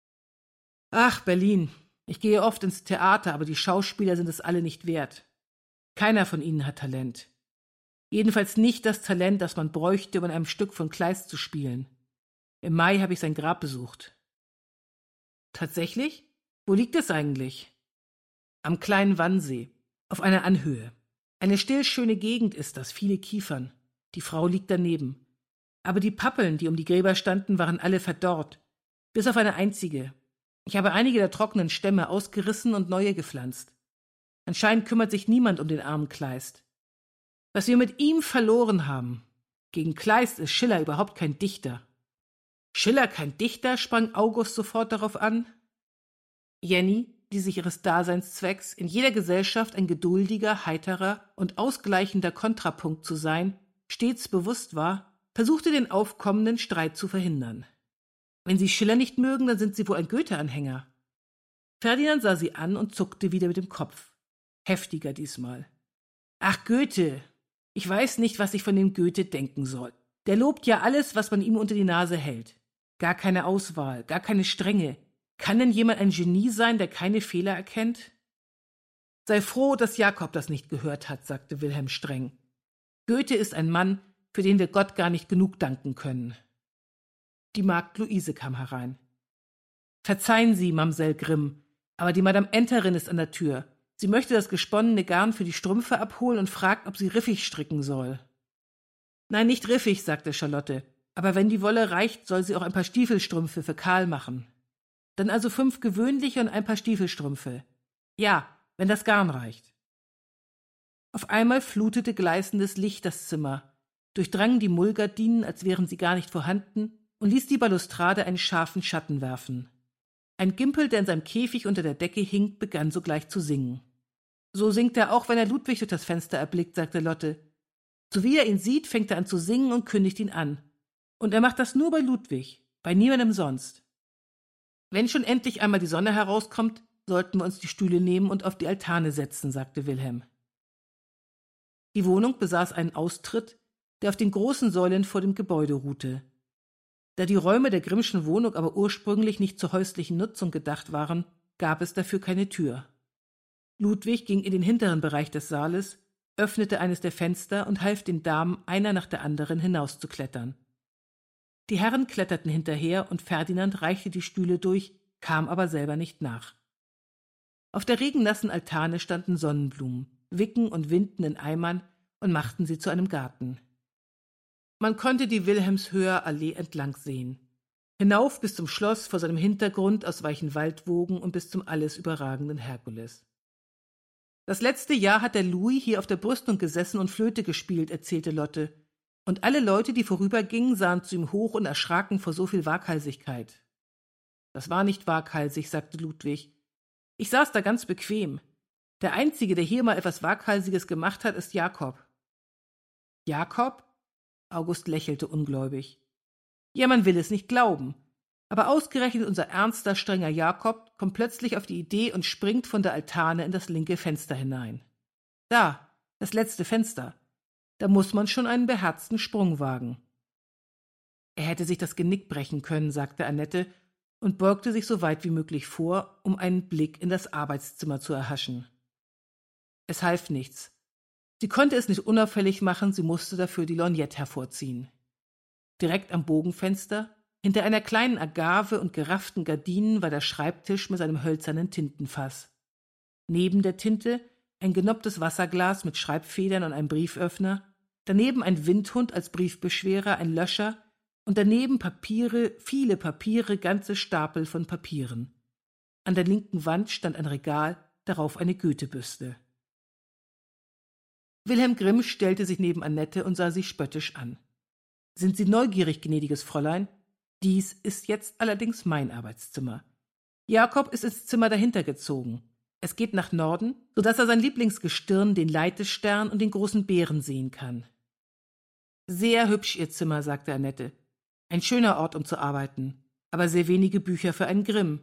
C: »Ach, Berlin. Ich gehe oft ins Theater, aber die Schauspieler sind es alle nicht wert. Keiner von ihnen hat Talent. Jedenfalls nicht das Talent, das man bräuchte, um in einem Stück von Kleist zu spielen. Im Mai habe ich sein Grab besucht.« »Tatsächlich? Wo liegt es eigentlich?« »Am kleinen Wannsee, auf einer Anhöhe. Eine stillschöne Gegend ist das, viele Kiefern. Die Frau liegt daneben. Aber die Pappeln, die um die Gräber standen, waren alle verdorrt, bis auf eine einzige. Ich habe einige der trockenen Stämme ausgerissen und neue gepflanzt. Anscheinend kümmert sich niemand um den armen Kleist. Was wir mit ihm verloren haben. Gegen Kleist ist Schiller überhaupt kein Dichter.« »Schiller kein Dichter?« sprang August sofort darauf an. Jenny, die sich ihres Daseinszwecks in jeder Gesellschaft ein geduldiger, heiterer und ausgleichender Kontrapunkt zu sein, stets bewusst war, versuchte den aufkommenden Streit zu verhindern. »Wenn Sie Schiller nicht mögen, dann sind Sie wohl ein Goethe-Anhänger.« Ferdinand sah sie an und zuckte wieder mit dem Kopf. Heftiger diesmal. »Ach, Goethe! Ich weiß nicht, was ich von dem Goethe denken soll. Der lobt ja alles, was man ihm unter die Nase hält. Gar keine Auswahl, gar keine Strenge. Kann denn jemand ein Genie sein, der keine Fehler erkennt?« »Sei froh, dass Jakob das nicht gehört hat«, sagte Wilhelm streng. »Goethe ist ein Mann, für den wir Gott gar nicht genug danken können.« Die Magd Luise kam herein. »Verzeihen Sie, Mamsell Grimm, aber die Madame Enterin ist an der Tür. Sie möchte das gesponnene Garn für die Strümpfe abholen und fragt, ob sie riffig stricken soll.« »Nein, nicht riffig«, sagte Charlotte, »aber wenn die Wolle reicht, soll sie auch ein paar Stiefelstrümpfe für Karl machen. Dann also fünf gewöhnliche und ein paar Stiefelstrümpfe. Ja, wenn das Garn reicht.« Auf einmal flutete gleißendes Licht das Zimmer, durchdrang die Mullgardinen, als wären sie gar nicht vorhanden, und ließ die Balustrade einen scharfen Schatten werfen. Ein Gimpel, der in seinem Käfig unter der Decke hing, begann sogleich zu singen. »So singt er auch, wenn er Ludwig durch das Fenster erblickt«, sagte Lotte. »Sowie er ihn sieht, fängt er an zu singen und kündigt ihn an. Und er macht das nur bei Ludwig, bei niemandem sonst. Wenn schon endlich einmal die Sonne herauskommt, sollten wir uns die Stühle nehmen und auf die Altane setzen«, sagte Wilhelm. Die Wohnung besaß einen Austritt, der auf den großen Säulen vor dem Gebäude ruhte. Da die Räume der Grimmschen Wohnung aber ursprünglich nicht zur häuslichen Nutzung gedacht waren, gab es dafür keine Tür. Ludwig ging in den hinteren Bereich des Saales, öffnete eines der Fenster und half den Damen, einer nach der anderen hinauszuklettern. Die Herren kletterten hinterher und Ferdinand reichte die Stühle durch, kam aber selber nicht nach. Auf der regennassen Altane standen Sonnenblumen, Wicken und Winden in Eimern und machten sie zu einem Garten. Man konnte die Wilhelmshöher Allee entlang sehen. Hinauf bis zum Schloss vor seinem Hintergrund aus weichen Waldwogen und bis zum alles überragenden Herkules. »Das letzte Jahr hat der Louis hier auf der Brüstung gesessen und Flöte gespielt«, erzählte Lotte, und alle Leute, die vorübergingen, sahen zu ihm hoch und erschraken vor so viel Waghalsigkeit. »Das war nicht waghalsig«, sagte Ludwig. »Ich saß da ganz bequem. Der Einzige, der hier mal etwas Waghalsiges gemacht hat, ist Jakob.« »Jakob?« August lächelte ungläubig. »Ja, man will es nicht glauben. Aber ausgerechnet unser ernster, strenger Jakob kommt plötzlich auf die Idee und springt von der Altane in das linke Fenster hinein. Da, das letzte Fenster. Da muss man schon einen beherzten Sprung wagen.« »Er hätte sich das Genick brechen können«, sagte Annette und beugte sich so weit wie möglich vor, um einen Blick in das Arbeitszimmer zu erhaschen. Es half nichts. Sie konnte es nicht unauffällig machen, sie musste dafür die Lorgnette hervorziehen. Direkt am Bogenfenster, hinter einer kleinen Agave und gerafften Gardinen, war der Schreibtisch mit seinem hölzernen Tintenfass. Neben der Tinte ein genopptes Wasserglas mit Schreibfedern und einem Brieföffner, daneben ein Windhund als Briefbeschwerer, ein Löscher und daneben Papiere, viele Papiere, ganze Stapel von Papieren. An der linken Wand stand ein Regal, darauf eine Goethe-Büste. Wilhelm Grimm stellte sich neben Annette und sah sie spöttisch an. »Sind Sie neugierig, gnädiges Fräulein? Dies ist jetzt allerdings mein Arbeitszimmer. Jakob ist ins Zimmer dahinter gezogen. Es geht nach Norden, so dass er sein Lieblingsgestirn, den Leitestern und den großen Bären sehen kann.« »Sehr hübsch, Ihr Zimmer«, sagte Annette. »Ein schöner Ort, um zu arbeiten. aber sehr wenige Bücher für einen Grimm.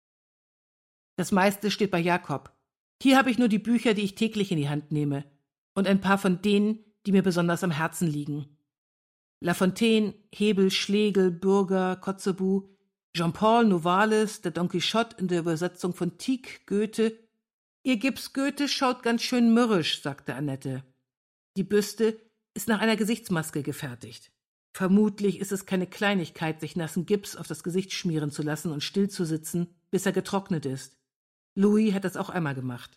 C: Das meiste steht bei Jakob. Hier habe ich nur die Bücher, die ich täglich in die Hand nehme, und ein paar von denen, die mir besonders am Herzen liegen. La Fontaine, Hebel, Schlegel, Bürger, Kotzebue, Jean-Paul, Novalis, der Don Quixote in der Übersetzung von Tieck, Goethe. »Ihr Gips Goethe schaut ganz schön mürrisch«, sagte Annette. »Die Büste ist nach einer Gesichtsmaske gefertigt. Vermutlich ist es keine Kleinigkeit, sich nassen Gips auf das Gesicht schmieren zu lassen und still zu sitzen, bis er getrocknet ist. Louis hat das auch einmal gemacht.«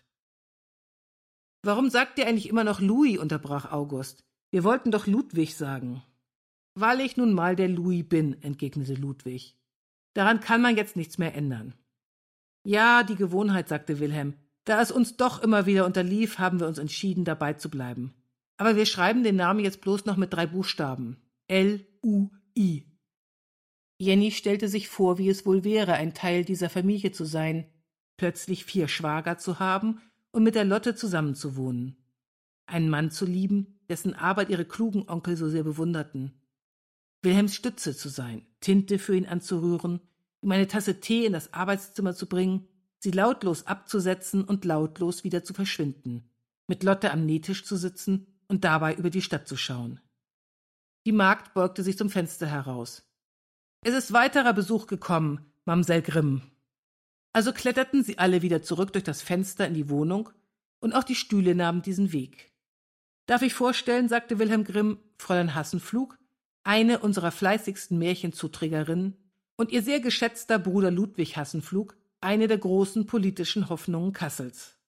C: »Warum sagt ihr eigentlich immer noch Louis?« unterbrach August. »Wir wollten doch Ludwig sagen.« »Weil ich nun mal der Louis bin«, entgegnete Ludwig. »Daran kann man jetzt nichts mehr ändern.« »Ja, die Gewohnheit«, sagte Wilhelm. »Da es uns doch immer wieder unterlief, haben wir uns entschieden, dabei zu bleiben. Aber wir schreiben den Namen jetzt bloß noch mit drei Buchstaben. L U I. Jenny stellte sich vor, wie es wohl wäre, ein Teil dieser Familie zu sein, plötzlich vier Schwager zu haben und mit der Lotte zusammenzuwohnen. Einen Mann zu lieben, dessen Arbeit ihre klugen Onkel so sehr bewunderten. Wilhelms Stütze zu sein, Tinte für ihn anzurühren, ihm eine Tasse Tee in das Arbeitszimmer zu bringen, sie lautlos abzusetzen und lautlos wieder zu verschwinden, mit Lotte am Nähtisch zu sitzen und dabei über die Stadt zu schauen. Die Magd beugte sich zum Fenster heraus. »Es ist weiterer Besuch gekommen, Mamsell Grimm.« Also kletterten sie alle wieder zurück durch das Fenster in die Wohnung, und auch die Stühle nahmen diesen Weg. »Darf ich vorstellen«, sagte Wilhelm Grimm, »Fräulein Hassenpflug, eine unserer fleißigsten Märchenzuträgerinnen, und ihr sehr geschätzter Bruder Ludwig Hassenpflug, eine der großen politischen Hoffnungen Kassels.«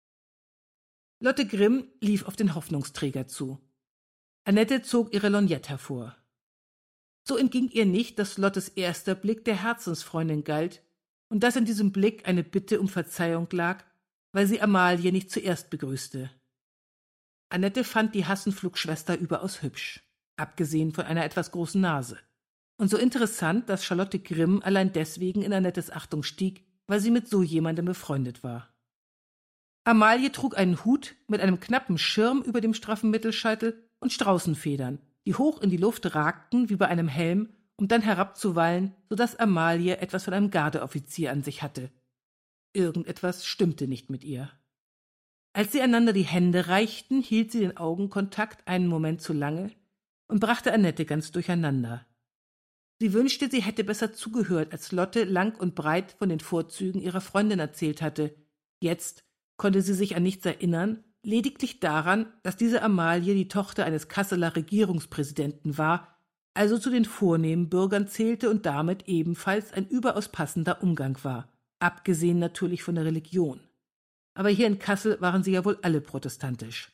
C: Lotte Grimm lief auf den Hoffnungsträger zu. Annette zog ihre Lorgnette hervor. So entging ihr nicht, dass Lottes erster Blick der Herzensfreundin galt und dass in diesem Blick eine Bitte um Verzeihung lag, weil sie Amalie nicht zuerst begrüßte. Annette fand die Hassenpflug-Schwester überaus hübsch, abgesehen von einer etwas großen Nase, und so interessant, dass Charlotte Grimm allein deswegen in Annettes Achtung stieg, weil sie mit so jemandem befreundet war. Amalie trug einen Hut mit einem knappen Schirm über dem straffen Mittelscheitel und Straußenfedern, die hoch in die Luft ragten wie bei einem Helm, um dann herabzuwallen, so daß Amalie etwas von einem Gardeoffizier an sich hatte. Irgendetwas stimmte nicht mit ihr. Als sie einander die Hände reichten, hielt sie den Augenkontakt einen Moment zu lange und brachte Annette ganz durcheinander. Sie wünschte, sie hätte besser zugehört, als Lotte lang und breit von den Vorzügen ihrer Freundin erzählt hatte. Jetzt konnte sie sich an nichts erinnern, lediglich daran, dass diese Amalie die Tochter eines Kasseler Regierungspräsidenten war, also zu den vornehmen Bürgern zählte und damit ebenfalls ein überaus passender Umgang war, abgesehen natürlich von der Religion. Aber hier in Kassel waren sie ja wohl alle protestantisch.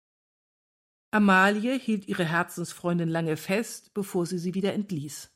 C: Amalie hielt ihre Herzensfreundin lange fest, bevor sie sie wieder entließ.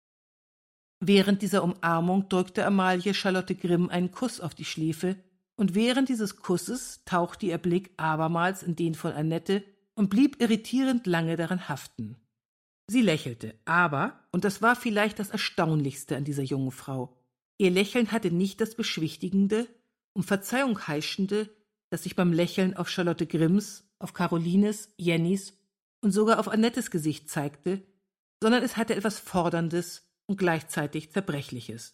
C: Während dieser Umarmung drückte Amalie Charlotte Grimm einen Kuss auf die Schläfe, und während dieses Kusses tauchte ihr Blick abermals in den von Annette und blieb irritierend lange daran haften. Sie lächelte, aber, und das war vielleicht das Erstaunlichste an dieser jungen Frau, ihr Lächeln hatte nicht das Beschwichtigende, um Verzeihung heischende, das sich beim Lächeln auf Charlotte Grimms, auf Carolines, Jennys und sogar auf Annettes Gesicht zeigte, sondern es hatte etwas Forderndes und gleichzeitig Zerbrechliches.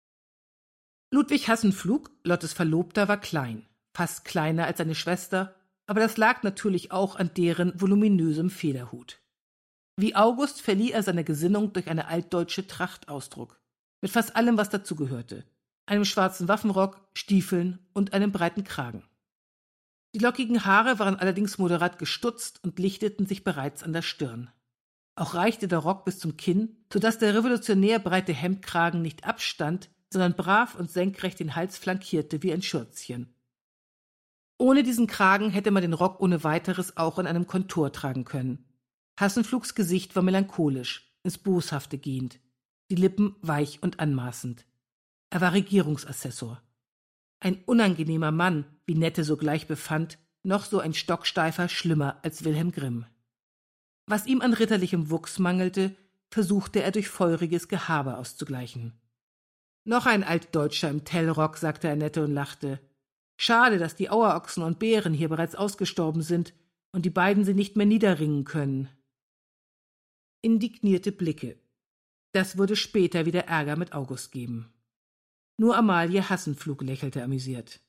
C: Ludwig Hassenpflug, Lottes Verlobter, war klein, fast kleiner als seine Schwester, aber das lag natürlich auch an deren voluminösem Federhut. Wie August verlieh er seiner Gesinnung durch eine altdeutsche Tracht Ausdruck, mit fast allem, was dazugehörte, einem schwarzen Waffenrock, Stiefeln und einem breiten Kragen. Die lockigen Haare waren allerdings moderat gestutzt und lichteten sich bereits an der Stirn. Auch reichte der Rock bis zum Kinn, so daß der revolutionär breite Hemdkragen nicht abstand, sondern brav und senkrecht den Hals flankierte wie ein Schürzchen. Ohne diesen Kragen hätte man den Rock ohne weiteres auch in einem Kontor tragen können. Hassenpflugs Gesicht war melancholisch, ins Boshafte gehend, die Lippen weich und anmaßend. Er war Regierungsassessor. Ein unangenehmer Mann, wie Nette sogleich befand, noch so ein Stocksteifer, schlimmer als Wilhelm Grimm. Was ihm an ritterlichem Wuchs mangelte, versuchte er durch feuriges Gehabe auszugleichen. »Noch ein Altdeutscher im Tellrock«, sagte Annette und lachte. »Schade, dass die Auerochsen und Bären hier bereits ausgestorben sind und die beiden sie nicht mehr niederringen können.« Indignierte Blicke. Das würde später wieder Ärger mit August geben. Nur Amalie Hassenpflug lächelte amüsiert.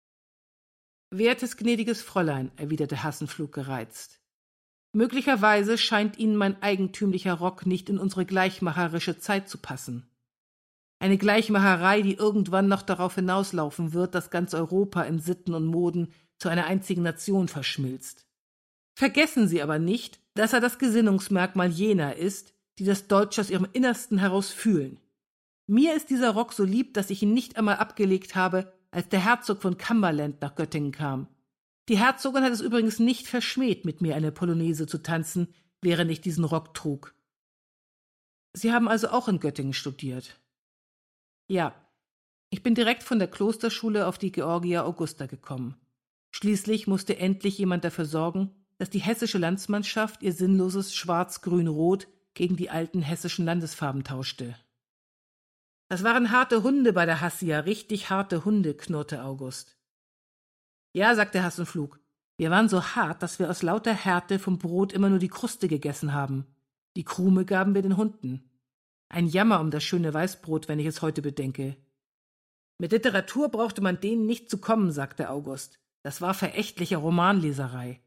C: »Wertes, gnädiges Fräulein«, erwiderte Hassenpflug gereizt. »Möglicherweise scheint Ihnen mein eigentümlicher Rock nicht in unsere gleichmacherische Zeit zu passen. Eine Gleichmacherei, die irgendwann noch darauf hinauslaufen wird, dass ganz Europa in Sitten und Moden zu einer einzigen Nation verschmilzt. Vergessen Sie aber nicht, dass er das Gesinnungsmerkmal jener ist, die das Deutsche aus ihrem Innersten heraus fühlen. Mir ist dieser Rock so lieb, dass ich ihn nicht einmal abgelegt habe, als der Herzog von Cumberland nach Göttingen kam. Die Herzogin hat es übrigens nicht verschmäht, mit mir eine Polonaise zu tanzen, während ich diesen Rock trug.« »Sie haben also auch in Göttingen studiert?« »Ja, ich bin direkt von der Klosterschule auf die Georgia Augusta gekommen. Schließlich musste endlich jemand dafür sorgen, dass die hessische Landsmannschaft ihr sinnloses Schwarz-Grün-Rot gegen die alten hessischen Landesfarben tauschte.« »Das waren harte Hunde bei der Hassia, richtig harte Hunde«, knurrte August. »Ja«, sagte Hassenpflug, »wir waren so hart, dass wir aus lauter Härte vom Brot immer nur die Kruste gegessen haben. Die Krume gaben wir den Hunden. Ein Jammer um das schöne Weißbrot, wenn ich es heute bedenke.« »Mit Literatur brauchte man denen nicht zu kommen«, sagte August. »Das war verächtliche Romanleserei.«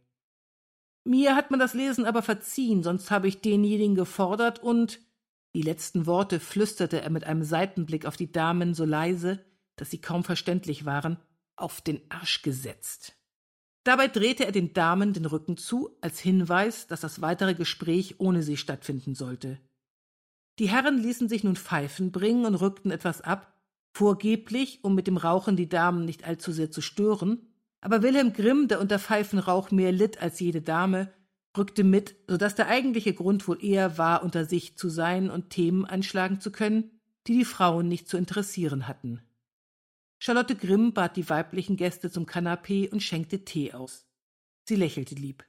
C: »Mir hat man das Lesen aber verziehen, sonst habe ich denjenigen gefordert und...« Die letzten Worte flüsterte er mit einem Seitenblick auf die Damen so leise, dass sie kaum verständlich waren, »auf den Arsch gesetzt.« Dabei drehte er den Damen den Rücken zu, als Hinweis, dass das weitere Gespräch ohne sie stattfinden sollte. Die Herren ließen sich nun Pfeifen bringen und rückten etwas ab, vorgeblich, um mit dem Rauchen die Damen nicht allzu sehr zu stören, aber Wilhelm Grimm, der unter Pfeifenrauch mehr litt als jede Dame, rückte mit, so daß der eigentliche Grund wohl eher war, unter sich zu sein und Themen anschlagen zu können, die die Frauen nicht zu interessieren hatten. Charlotte Grimm bat die weiblichen Gäste zum Kanapee und schenkte Tee aus. Sie lächelte lieb.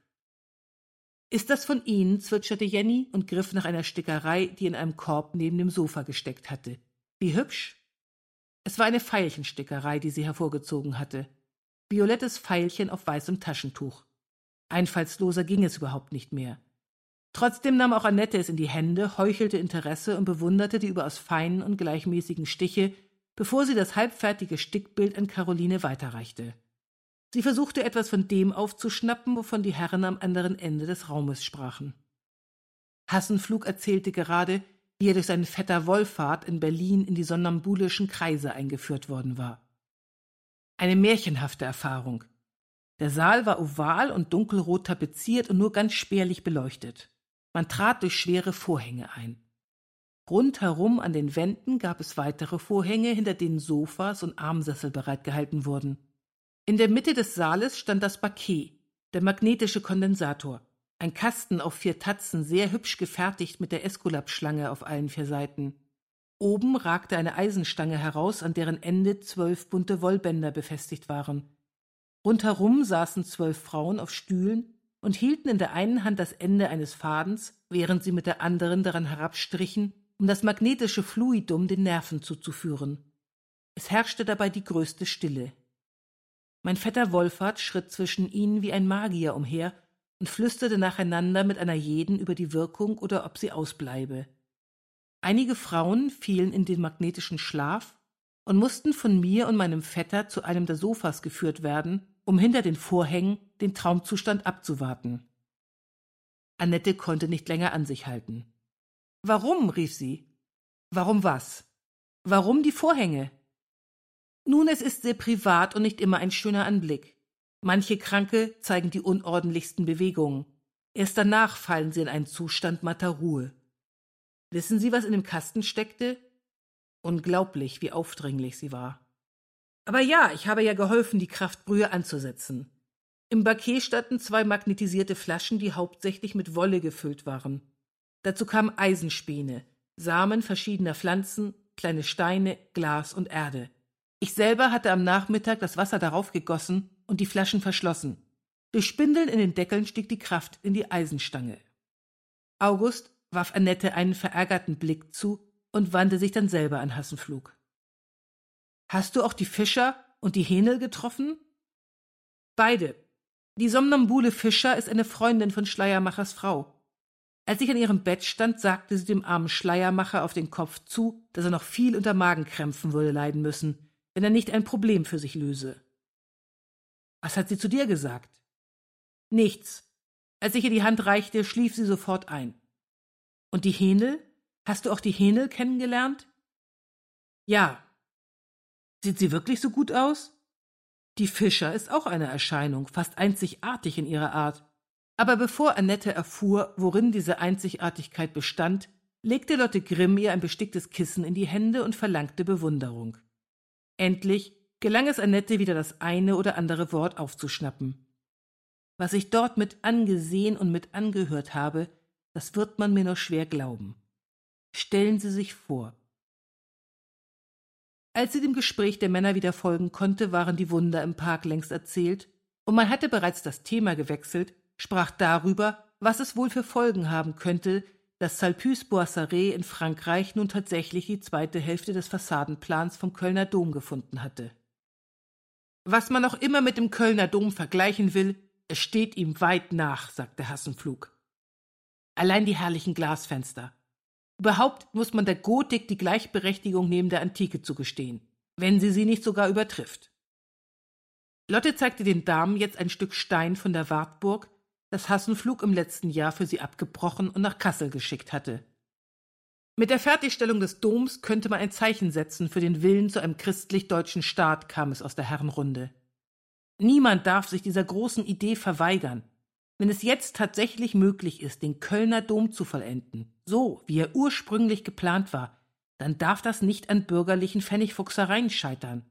C: »Ist das von Ihnen?«, zwitscherte Jenny und griff nach einer Stickerei, die in einem Korb neben dem Sofa gesteckt hatte. »Wie hübsch!« Es war eine Veilchenstickerei, die sie hervorgezogen hatte. Violettes Veilchen auf weißem Taschentuch. Einfallsloser ging es überhaupt nicht mehr. Trotzdem nahm auch Annette es in die Hände, heuchelte Interesse und bewunderte die überaus feinen und gleichmäßigen Stiche, bevor sie das halbfertige Stickbild an Caroline weiterreichte. Sie versuchte etwas von dem aufzuschnappen, wovon die Herren am anderen Ende des Raumes sprachen. Hassenpflug erzählte gerade, wie er durch seinen Vetter Wohlfahrt in Berlin in die sonnambulischen Kreise eingeführt worden war. Eine märchenhafte Erfahrung. Der Saal war oval und dunkelrot tapeziert und nur ganz spärlich beleuchtet. Man trat durch schwere Vorhänge ein. Rundherum an den Wänden gab es weitere Vorhänge, hinter denen Sofas und Armsessel bereitgehalten wurden. In der Mitte des Saales stand das Baquet, der magnetische Kondensator, ein Kasten auf vier Tatzen, sehr hübsch gefertigt mit der Äskulapschlange auf allen vier Seiten. Oben ragte eine Eisenstange heraus, an deren Ende zwölf bunte Wollbänder befestigt waren. Rundherum saßen zwölf Frauen auf Stühlen und hielten in der einen Hand das Ende eines Fadens, während sie mit der anderen daran herabstrichen, um das magnetische Fluidum den Nerven zuzuführen. Es herrschte dabei die größte Stille. Mein Vetter Wohlfahrt schritt zwischen ihnen wie ein Magier umher und flüsterte nacheinander mit einer jeden über die Wirkung oder ob sie ausbleibe. Einige Frauen fielen in den magnetischen Schlaf und mussten von mir und meinem Vetter zu einem der Sofas geführt werden, um hinter den Vorhängen den Traumzustand abzuwarten. Annette konnte nicht länger an sich halten. »Warum?« rief sie. »Warum was? Warum die Vorhänge?« »Nun, es ist sehr privat und nicht immer ein schöner Anblick. Manche Kranke zeigen die unordentlichsten Bewegungen. Erst danach fallen sie in einen Zustand matter Ruhe. Wissen Sie, was in dem Kasten steckte?« Unglaublich, wie aufdringlich sie war. »Aber ja, ich habe ja geholfen, die Kraftbrühe anzusetzen. Im Baquet standen zwei magnetisierte Flaschen, die hauptsächlich mit Wolle gefüllt waren. Dazu kamen Eisenspäne, Samen verschiedener Pflanzen, kleine Steine, Glas und Erde. Ich selber hatte am Nachmittag das Wasser darauf gegossen und die Flaschen verschlossen. Durch Spindeln in den Deckeln stieg die Kraft in die Eisenstange.« August warf Annette einen verärgerten Blick zu und wandte sich dann selber an Hassenpflug. »Hast du auch die Fischer und die Hähnel getroffen?« »Beide. Die Somnambule Fischer ist eine Freundin von Schleiermachers Frau. Als ich an ihrem Bett stand, sagte sie dem armen Schleiermacher auf den Kopf zu, dass er noch viel unter Magenkrämpfen würde leiden müssen, wenn er nicht ein Problem für sich löse. Was hat sie zu dir gesagt? Nichts. Als ich ihr die Hand reichte, schlief sie sofort ein. Und die Hähnel? Hast du auch die Hähnel kennengelernt? Ja. Sieht sie wirklich so gut aus? Die Fischer ist auch eine Erscheinung, fast einzigartig in ihrer Art. Aber bevor Annette erfuhr, worin diese Einzigartigkeit bestand, legte Lotte Grimm ihr ein besticktes Kissen in die Hände und verlangte Bewunderung. Endlich gelang es Annette, wieder das eine oder andere Wort aufzuschnappen. Was ich dort mit angesehen und mit angehört habe, das wird man mir nur schwer glauben. Stellen Sie sich vor. Als sie dem Gespräch der Männer wieder folgen konnte, waren die Wunder im Park längst erzählt, und man hatte bereits das Thema gewechselt, sprach darüber, was es wohl für Folgen haben könnte, dass Salpus-Boissardet in Frankreich nun tatsächlich die zweite Hälfte des Fassadenplans vom Kölner Dom gefunden hatte. Was man auch immer mit dem Kölner Dom vergleichen will, es steht ihm weit nach, sagte Hassenpflug. Allein die herrlichen Glasfenster. Überhaupt muss man der Gotik die Gleichberechtigung neben der Antike zugestehen, wenn sie sie nicht sogar übertrifft. Lotte zeigte den Damen jetzt ein Stück Stein von der Wartburg, das Hassenpflug im letzten Jahr für sie abgebrochen und nach Kassel geschickt hatte. Mit der Fertigstellung des Doms könnte man ein Zeichen setzen für den Willen zu einem christlich-deutschen Staat, kam es aus der Herrenrunde. Niemand darf sich dieser großen Idee verweigern. Wenn es jetzt tatsächlich möglich ist, den Kölner Dom zu vollenden, so wie er ursprünglich geplant war, dann darf das nicht an bürgerlichen Pfennigfuchsereien scheitern.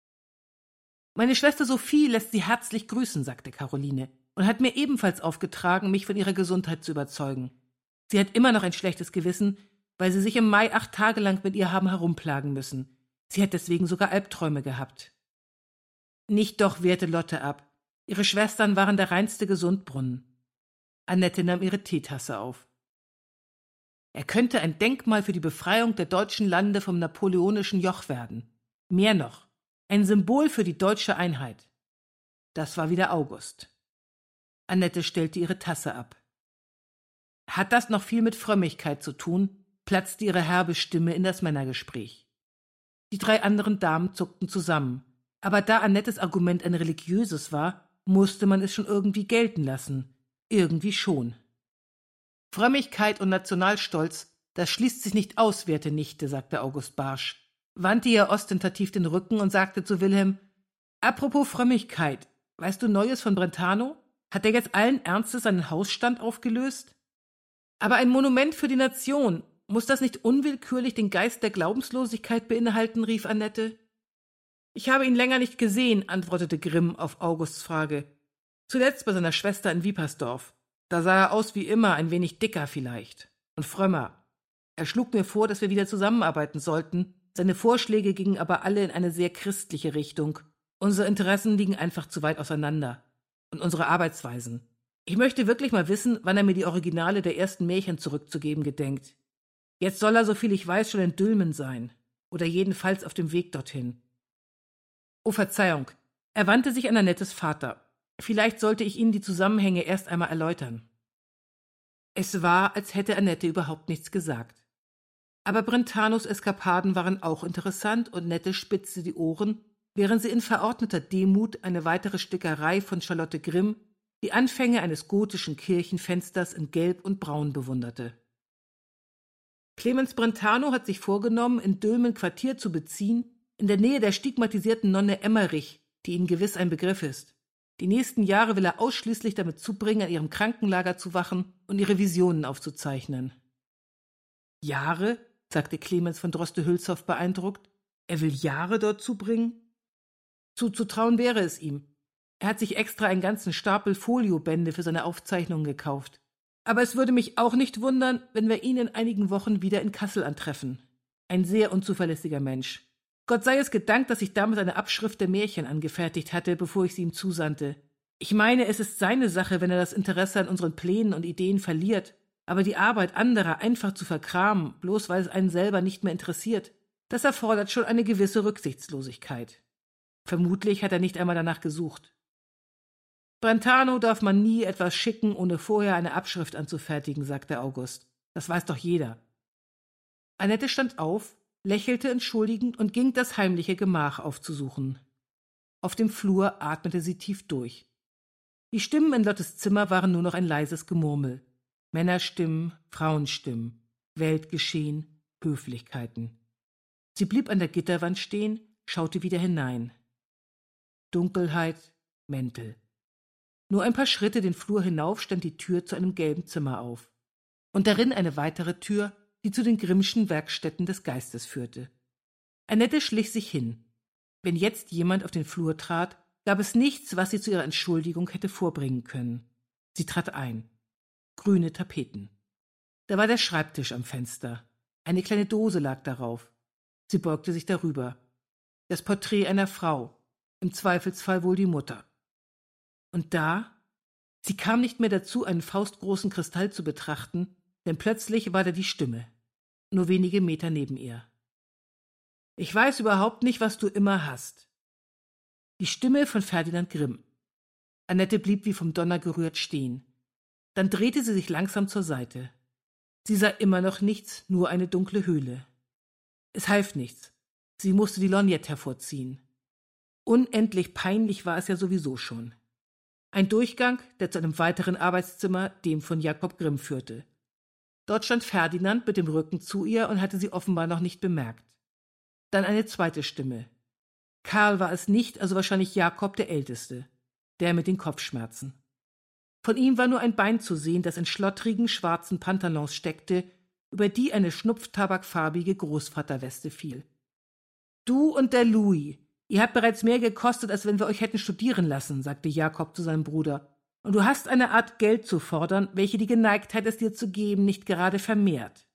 C: Meine Schwester Sophie lässt Sie herzlich grüßen, sagte Caroline, und hat mir ebenfalls aufgetragen, mich von ihrer Gesundheit zu überzeugen. Sie hat immer noch ein schlechtes Gewissen, weil sie sich im Mai acht Tage lang mit ihr haben herumplagen müssen. Sie hat deswegen sogar Albträume gehabt. Nicht doch, wehrte Lotte ab. Ihre Schwestern waren der reinste Gesundbrunnen. Annette nahm ihre Teetasse auf. Er könnte ein Denkmal für die Befreiung der deutschen Lande vom napoleonischen Joch werden. Mehr noch, ein Symbol für die deutsche Einheit. Das war wieder August. Annette stellte ihre Tasse ab. Hat das noch viel mit Frömmigkeit zu tun? Platzte ihre herbe Stimme in das Männergespräch. Die drei anderen Damen zuckten zusammen, aber da Annettes Argument ein religiöses war, musste man es schon irgendwie gelten lassen. Irgendwie schon. Frömmigkeit und Nationalstolz, das schließt sich nicht aus, werte Nichte, sagte August barsch, wandte ihr ostentativ den Rücken und sagte zu Wilhelm, apropos Frömmigkeit, weißt du Neues von Brentano? Hat er jetzt allen Ernstes seinen Hausstand aufgelöst? Aber ein Monument für die Nation, muss das nicht unwillkürlich den Geist der Glaubenslosigkeit beinhalten, rief Annette. Ich habe ihn länger nicht gesehen, antwortete Grimm auf Augusts Frage. Zuletzt bei seiner Schwester in Wiepersdorf. Da sah er aus wie immer, ein wenig dicker vielleicht. Und frömmer. Er schlug mir vor, dass wir wieder zusammenarbeiten sollten. Seine Vorschläge gingen aber alle in eine sehr christliche Richtung. Unsere Interessen liegen einfach zu weit auseinander. Und unsere Arbeitsweisen. Ich möchte wirklich mal wissen, wann er mir die Originale der ersten Märchen zurückzugeben gedenkt. Jetzt soll er, soviel ich weiß, schon in Dülmen sein. Oder jedenfalls auf dem Weg dorthin. Oh, Verzeihung. Er wandte sich an Annettes Vater. Vielleicht sollte ich Ihnen die Zusammenhänge erst einmal erläutern. Es war, als hätte Annette überhaupt nichts gesagt. Aber Brentanos Eskapaden waren auch interessant und Nette spitzte die Ohren, während sie in verordneter Demut eine weitere Stickerei von Charlotte Grimm, die Anfänge eines gotischen Kirchenfensters in Gelb und Braun bewunderte. Clemens Brentano hat sich vorgenommen, in Dülmen Quartier zu beziehen, in der Nähe der stigmatisierten Nonne Emmerich, die Ihnen gewiss ein Begriff ist. Die nächsten Jahre will er ausschließlich damit zubringen, an ihrem Krankenlager zu wachen und ihre Visionen aufzuzeichnen. Jahre? Sagte Clemens von Droste-Hülshoff beeindruckt. Er will Jahre dort zubringen? Zuzutrauen wäre es ihm. Er hat sich extra einen ganzen Stapel Foliobände für seine Aufzeichnungen gekauft. Aber es würde mich auch nicht wundern, wenn wir ihn in einigen Wochen wieder in Kassel antreffen. Ein sehr unzuverlässiger Mensch. Gott sei es gedankt, dass ich damals eine Abschrift der Märchen angefertigt hatte, bevor ich sie ihm zusandte. Ich meine, es ist seine Sache, wenn er das Interesse an unseren Plänen und Ideen verliert. Aber die Arbeit anderer einfach zu verkramen, bloß weil es einen selber nicht mehr interessiert, das erfordert schon eine gewisse Rücksichtslosigkeit. Vermutlich hat er nicht einmal danach gesucht. Brentano darf man nie etwas schicken, ohne vorher eine Abschrift anzufertigen, sagte August. Das weiß doch jeder. Annette stand auf, lächelte entschuldigend und ging das heimliche Gemach aufzusuchen. Auf dem Flur atmete sie tief durch. Die Stimmen in Lottes Zimmer waren nur noch ein leises Gemurmel. Männerstimmen, Frauenstimmen, Weltgeschehen, Höflichkeiten. Sie blieb an der Gitterwand stehen, schaute wieder hinein. Dunkelheit, Mäntel. Nur ein paar Schritte den Flur hinauf stand die Tür zu einem gelben Zimmer auf. Und darin eine weitere Tür, die zu den Grimmschen Werkstätten des Geistes führte. Annette schlich sich hin. Wenn jetzt jemand auf den Flur trat, gab es nichts, was sie zu ihrer Entschuldigung hätte vorbringen können. Sie trat ein. Grüne Tapeten. Da war der Schreibtisch am Fenster. Eine kleine Dose lag darauf. Sie beugte sich darüber. Das Porträt einer Frau, im Zweifelsfall wohl die Mutter. Und da? Sie kam nicht mehr dazu, einen faustgroßen Kristall zu betrachten, denn plötzlich war da die Stimme, nur wenige Meter neben ihr. »Ich weiß überhaupt nicht, was du immer hast.« Die Stimme von Ferdinand Grimm. Annette blieb wie vom Donner gerührt stehen. Dann drehte sie sich langsam zur Seite. Sie sah immer noch nichts, nur eine dunkle Höhle. Es half nichts. Sie musste die Lorgnette hervorziehen. Unendlich peinlich war es ja sowieso schon. Ein Durchgang, der zu einem weiteren Arbeitszimmer, dem von Jakob Grimm, führte. Dort stand Ferdinand mit dem Rücken zu ihr und hatte sie offenbar noch nicht bemerkt. Dann eine zweite Stimme. Karl war es nicht, also wahrscheinlich Jakob der Älteste, der mit den Kopfschmerzen. Von ihm war nur ein Bein zu sehen, das in schlottrigen schwarzen Pantalons steckte, über die eine schnupftabakfarbige Großvaterweste fiel. »Du und der Louis, ihr habt bereits mehr gekostet, als wenn wir euch hätten studieren lassen«, sagte Jakob zu seinem Bruder. »Und du hast eine Art Geld zu fordern, welche die Geneigtheit, es dir zu geben, nicht gerade vermehrt.«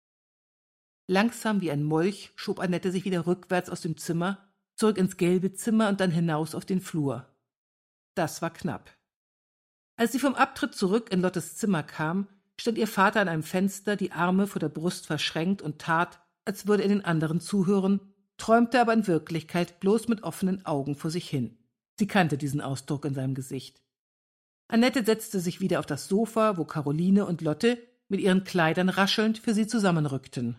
C: Langsam wie ein Molch schob Annette sich wieder rückwärts aus dem Zimmer, zurück ins gelbe Zimmer und dann hinaus auf den Flur. Das war knapp. Als sie vom Abtritt zurück in Lottes Zimmer kam, stand ihr Vater an einem Fenster, die Arme vor der Brust verschränkt und tat, als würde er den anderen zuhören, träumte aber in Wirklichkeit bloß mit offenen Augen vor sich hin. Sie kannte diesen Ausdruck in seinem Gesicht. Annette setzte sich wieder auf das Sofa, wo Caroline und Lotte mit ihren Kleidern raschelnd für sie zusammenrückten.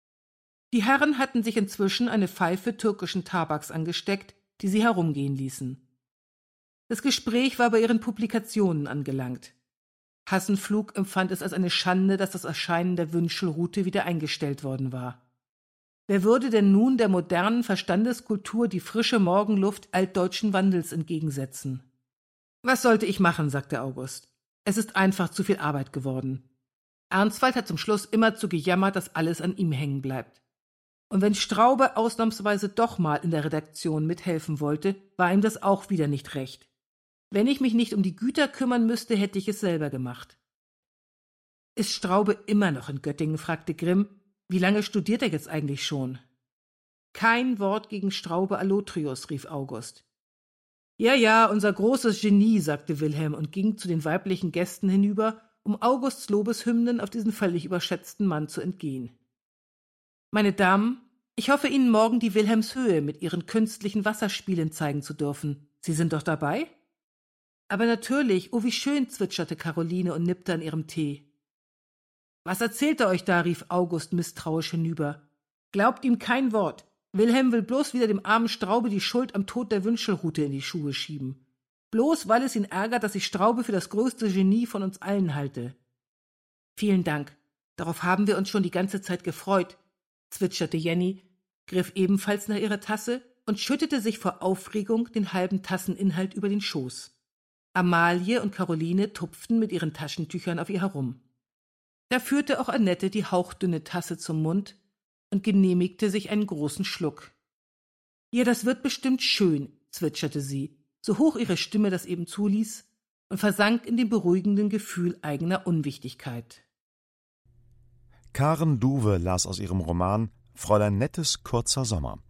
C: Die Herren hatten sich inzwischen eine Pfeife türkischen Tabaks angesteckt, die sie herumgehen ließen. Das Gespräch war bei ihren Publikationen angelangt. Hassenpflug empfand es als eine Schande, dass das Erscheinen der Wünschelrute wieder eingestellt worden war. Wer würde denn nun der modernen Verstandeskultur die frische Morgenluft altdeutschen Wandels entgegensetzen? »Was sollte ich machen?« sagte August. »Es ist einfach zu viel Arbeit geworden.« Ernstwald hat zum Schluss immerzu gejammert, dass alles an ihm hängen bleibt. Und wenn Straube ausnahmsweise doch mal in der Redaktion mithelfen wollte, war ihm das auch wieder nicht recht. Wenn ich mich nicht um die Güter kümmern müsste, hätte ich es selber gemacht. »Ist Straube immer noch in Göttingen?« fragte Grimm. »Wie lange studiert er jetzt eigentlich schon?« »Kein Wort gegen Straube Allotrius«, rief August. »Ja, ja, unser großes Genie«, sagte Wilhelm und ging zu den weiblichen Gästen hinüber, um Augusts Lobeshymnen auf diesen völlig überschätzten Mann zu entgehen. »Meine Damen, ich hoffe, Ihnen morgen die Wilhelmshöhe mit Ihren künstlichen Wasserspielen zeigen zu dürfen. Sie sind doch dabei?« »Aber natürlich, oh wie schön«, zwitscherte Caroline und nippte an ihrem Tee. »Was erzählt er euch da?« rief August misstrauisch hinüber. »Glaubt ihm kein Wort. Wilhelm will bloß wieder dem armen Straube die Schuld am Tod der Wünschelrute in die Schuhe schieben. Bloß weil es ihn ärgert, dass ich Straube für das größte Genie von uns allen halte.« »Vielen Dank. Darauf haben wir uns schon die ganze Zeit gefreut«, zwitscherte Jenny, griff ebenfalls nach ihrer Tasse und schüttete sich vor Aufregung den halben Tasseninhalt über den Schoß. Amalie und Caroline tupften mit ihren Taschentüchern auf ihr herum. Da führte auch Annette die hauchdünne Tasse zum Mund und genehmigte sich einen großen Schluck. »Ja, das wird bestimmt schön«, zwitscherte sie, so hoch ihre Stimme das eben zuließ, und versank in dem beruhigenden Gefühl eigener Unwichtigkeit.
B: Karen Duwe las aus ihrem Roman »Fräulein Nettes kurzer Sommer«.